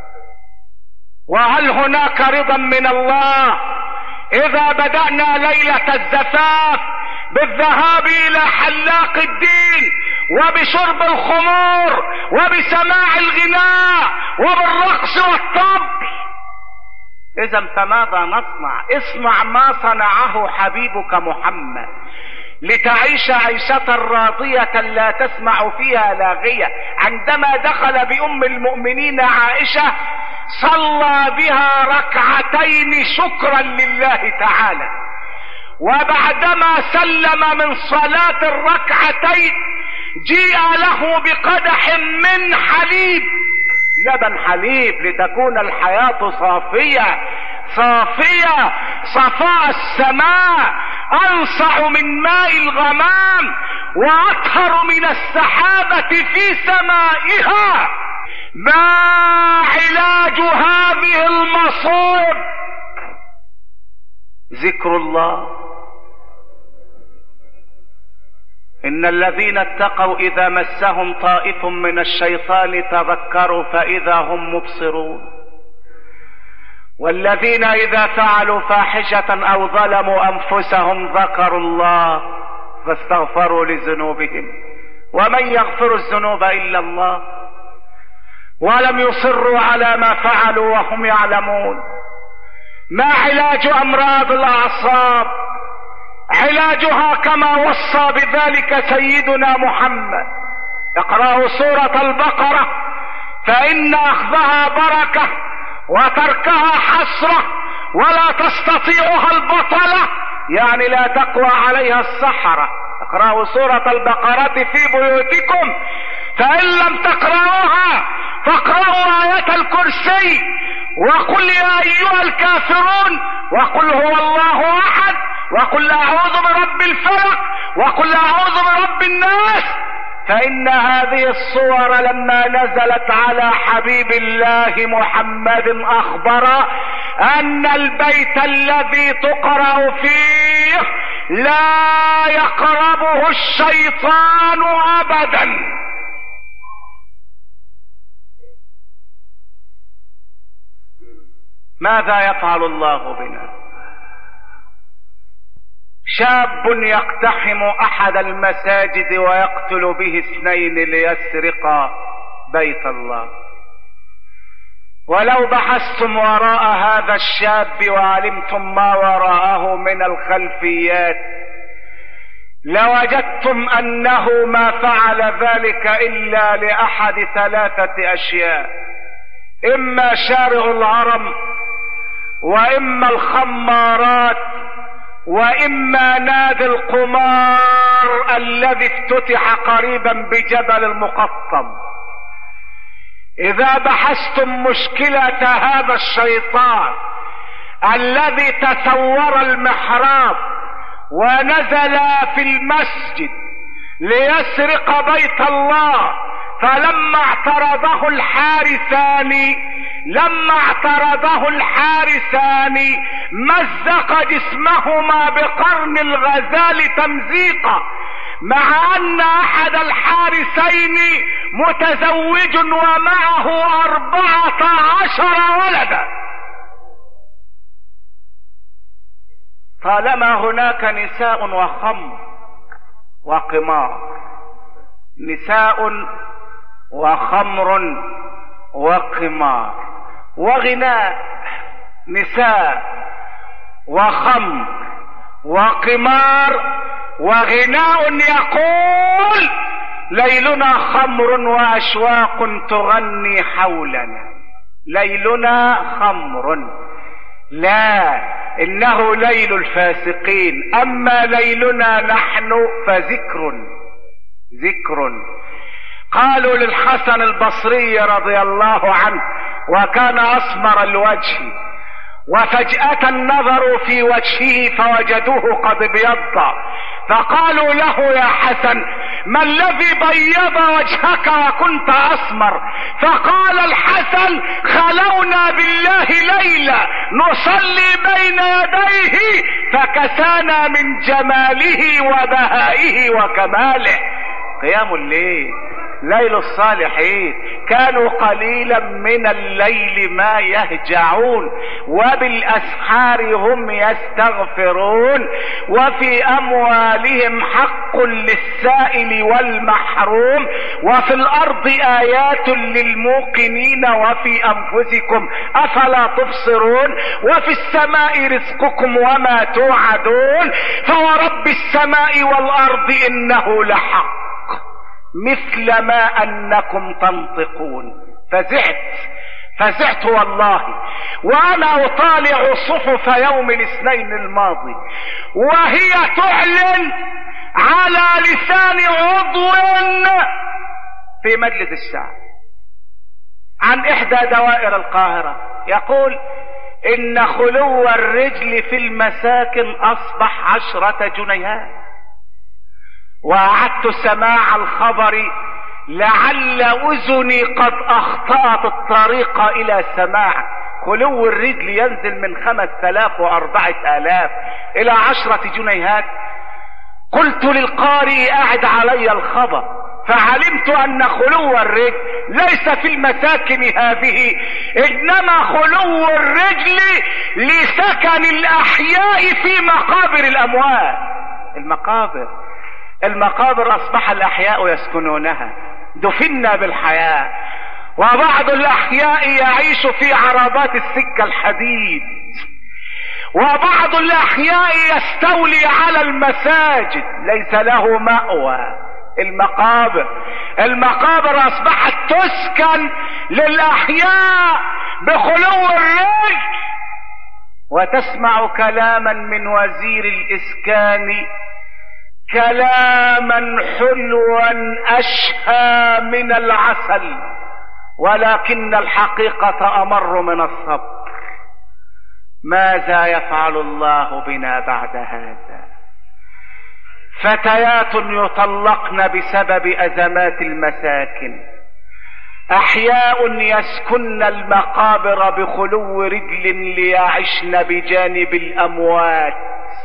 وهل هناك رضا من الله إذا بدأنا ليلة الزفاف بالذهاب إلى حلاق الدين وبشرب الخمور وبسماع الغناء وبالرقص والطبل؟ إذا فماذا نصنع؟ اصنع ما صنعه حبيبك محمد لتعيش عيشة راضية لا تسمع فيها لاغية. عندما دخل بأم المؤمنين عائشة صلى بها ركعتين شكرا لله تعالى، وبعدما سلم من صلاة الركعتين جيء له بقدح من حليب، لبن حليب، لتكون الحياة صافية صافية صفاء السماء، أنصع من ماء الغمام وأطهر من السحابة في سمائها. ما علاج هذه المصائب؟ ذكر الله. إن الذين اتقوا إذا مسهم طائف من الشيطان تذكروا فإذا هم مبصرون، والذين إذا فعلوا فاحشة أو ظلموا أنفسهم ذكروا الله فاستغفروا لذنوبهم، ومن يغفر الذنوب إلا الله، ولم يصروا على ما فعلوا وهم يعلمون. ما علاج أمراض الأعصاب؟ علاجها كما وصى بذلك سيدنا محمد. اقرأوا سورة البقرة فإن أخذها بركة وتركها حسرة ولا تستطيعها البطلة، يعني لا تقوى عليها السحرة. اقرأوا سورة البقرة في بيوتكم، فإن لم تقرأوها فاقرأوا آية الكرسي وقل يا أيها الكافرون وقل هو الله أحد وقل أعوذ برب الفلق وقل أعوذ برب الناس، فإن هذه الصور لما نزلت على حبيب الله محمد أخبر أن البيت الذي تقرأ فيه لا يقربه الشيطان أبدا. ماذا يفعل الله بنا؟ شاب يقتحم احد المساجد ويقتل به اثنين ليسرق بيت الله. ولو بحثتم وراء هذا الشاب وعلمتم ما وراءه من الخلفيات لوجدتم انه ما فعل ذلك الا لاحد ثلاثة اشياء: اما شارع الهرم، واما الخمارات، واما نادي القمار الذي افتتح قريبا بجبل المقطم. اذا بحثتم مشكلة هذا الشيطان الذي تسور المحراب ونزل في المسجد ليسرق بيت الله، فلما اعترضه الحارسان لما اعترضه الحارسان مزق جسمهما بقرن الغزال تمزيقا، مع ان احد الحارسين متزوج ومعه اربعة عشر ولدا. طالما هناك نساء وخمر وقمار، نساء وخمر وقمار وغناء، نساء وخمر وقمار وغناء، يقول ليلنا خمر واشواق تغني حولنا. ليلنا خمر، لا، انه ليل الفاسقين، اما ليلنا نحن فذكر ذكر. قالوا للحسن البصري رضي الله عنه، وكان اسمر الوجه، وفجأة نظروا في وجهه فوجدوه قد ابيض، فقالوا له يا حسن ما الذي بيض وجهك وكنت اسمر؟ فقال الحسن خلونا بالله ليلة نصلي بين يديه فكسانا من جماله وبهائه وكماله. قيام الليل، ليل الصالحين، كانوا قليلا من الليل ما يهجعون وبالاسحار هم يستغفرون، وفي اموالهم حق للسائل والمحروم، وفي الارض ايات للموقنين وفي انفسكم افلا تبصرون، وفي السماء رزقكم وما توعدون، فورب السماء والارض انه لحق مثل ما انكم تنطقون. فزعت فزعت والله وانا اطالع صحف يوم الاثنين الماضي وهي تعلن على لسان عضو في مجلس الشعب عن احدى دوائر القاهرة، يقول ان خلو الرجل في المساكن اصبح عشرة جنيهات. وأعدت سماع الخبر لعل أذني قد أخطأت الطريق إلى سماع. خلو الرجل ينزل من خمس آلاف وأربعة آلاف إلى عشرة جنيهات. قلت للقارئ أعد علي الخبر، فعلمت أن خلو الرجل ليس في المساكن هذه، إنما خلو الرجل لسكن الأحياء في مقابر الأموات. المقابر المقابر اصبح الاحياء يسكنونها، دفنا بالحياة، وبعض الاحياء يعيش في عربات السكة الحديد، وبعض الاحياء يستولي على المساجد ليس له مأوى. المقابر المقابر اصبحت تسكن للاحياء بخلو الرجل. وتسمع كلاما من وزير الاسكان، كلاما حلوا اشهى من العسل، ولكن الحقيقة أمر من الصبر. ماذا يفعل الله بنا بعد هذا؟ فتيات يطلقن بسبب أزمات المساكن، أحياء يسكن المقابر بخلو رجل ليعشن بجانب الأموات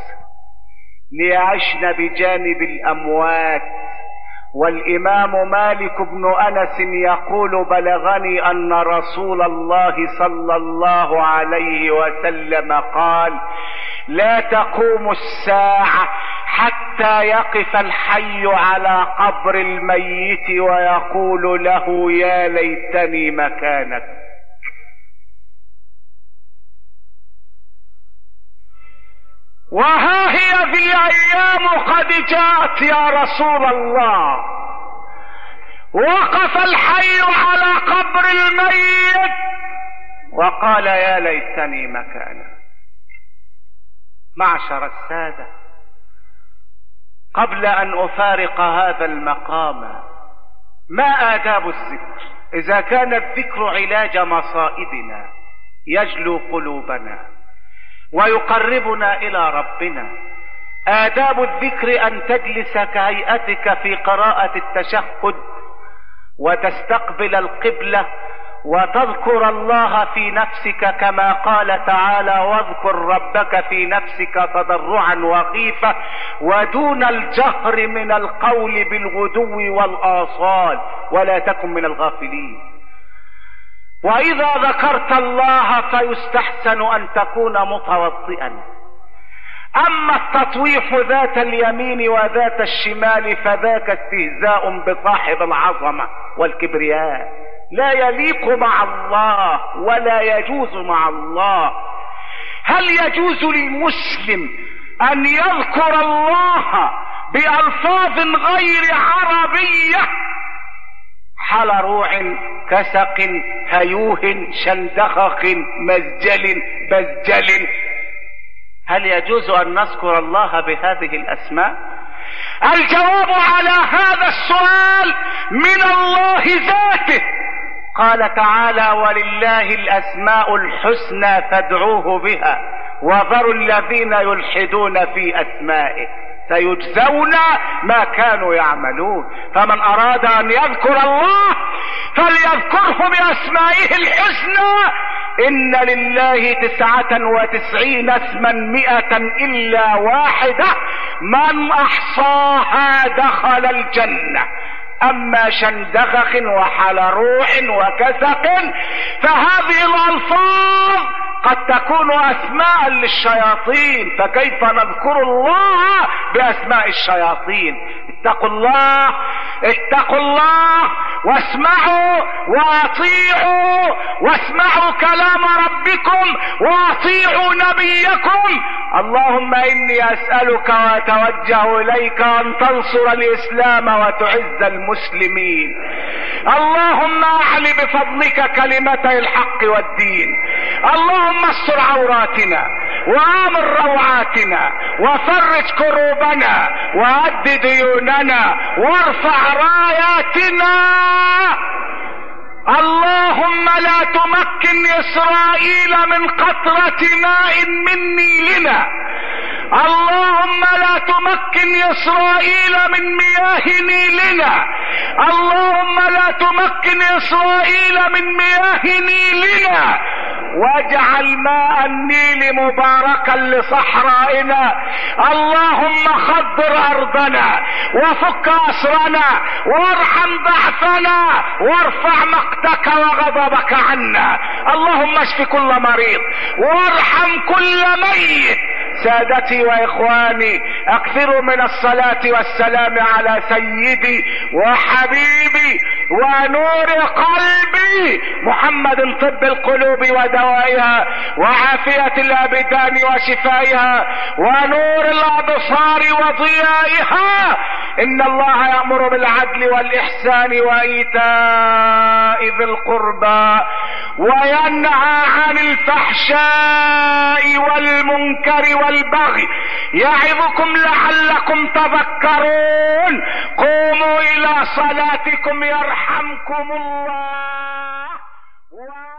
ليعشن بجانب الأموات. والإمام مالك بن أنس يقول: بلغني أن رسول الله صلى الله عليه وسلم قال: لا تقوم الساعة حتى يقف الحي على قبر الميت ويقول له: يا ليتني مكانك. وها هي ذي الأيام قد جاءت يا رسول الله، وقف الحي على قبر الميت وقال: يا ليتني مكانك. معشر السادة، قبل أن أفارق هذا المقام، ما آداب الذكر؟ إذا كان الذكر علاج مصائبنا يجلو قلوبنا ويقربنا إلى ربنا، آداب الذكر أن تجلس كهيئتك في قراءة التشهد وتستقبل القبلة وتذكر الله في نفسك كما قال تعالى: واذكر ربك في نفسك تضرعا وخيفة ودون الجهر من القول بالغدو والآصال ولا تكن من الغافلين. وإذا ذكرت الله فيستحسن أن تكون متوضئا. أما التطويف ذات اليمين وذات الشمال فذاك استهزاء بصاحب العظمة والكبرياء، لا يليق مع الله ولا يجوز مع الله. هل يجوز للمسلم أن يذكر الله بألفاظ غير عربية؟ حلروع، كسق، هيوه، شندخق، مزجل، بزجل. هل يجوز أن نذكر الله بهذه الأسماء؟ الجواب على هذا السؤال من الله ذاته. قال تعالى: ولله الأسماء الحسنى فادعوه بها وذروا الذين يلحدون في أسمائه سيجزون ما كانوا يعملون. فمن أراد أن يذكر الله فليذكره بأسمائه الحسنى. إن لله تسعة وتسعين اسما مئة إلا واحدة من أحصاها دخل الجنة. أما شندخخ وحلروع وكسق فهذه الألفاظ قد تكون أسماء للشياطين، فكيف نذكر الله بأسماء الشياطين؟ اتقوا الله، اتقوا الله واسمعوا واطيعوا، واسمعوا كلام ربكم واطيعوا نبيكم. اللهم إني أسألك وأتوجه إليك أن تنصر الإسلام وتعز المسلمين. اللهم أعل بفضلك كلمتي الحق والدين. اللهم استر عوراتنا وآمن روعاتنا وفرج كروبنا وأد ديوننا وارفع راياتنا. اللهم لا تمكن إسرائيل من قطرة ماء من نيلنا. اللهم لا تمكن إسرائيل من مياه نيلنا. اللهم لا تمكن إسرائيل من مياه نيلنا، واجعل ماء النيل مباركا لصحرائنا. اللهم خضر أرضنا وفك أسرنا وارحم ضعفنا وارفع مقتك وغضبك عنا. اللهم اشف كل مريض وارحم كل ميت. سادتي واخواني، اكثروا من الصلاة والسلام على سيدي وحبيبي ونور قلبي محمد، طب القلوب ودوائها وعافية الابدان وشفائها ونور الابصار وضيائها. ان الله يأمر بالعدل والاحسان وايتاء ذي القربى وينهى عن الفحشاء والمنكر والبغي يعظكم لعلكم تذكرون. قوموا الى صلاتكم يرحمكم الله. و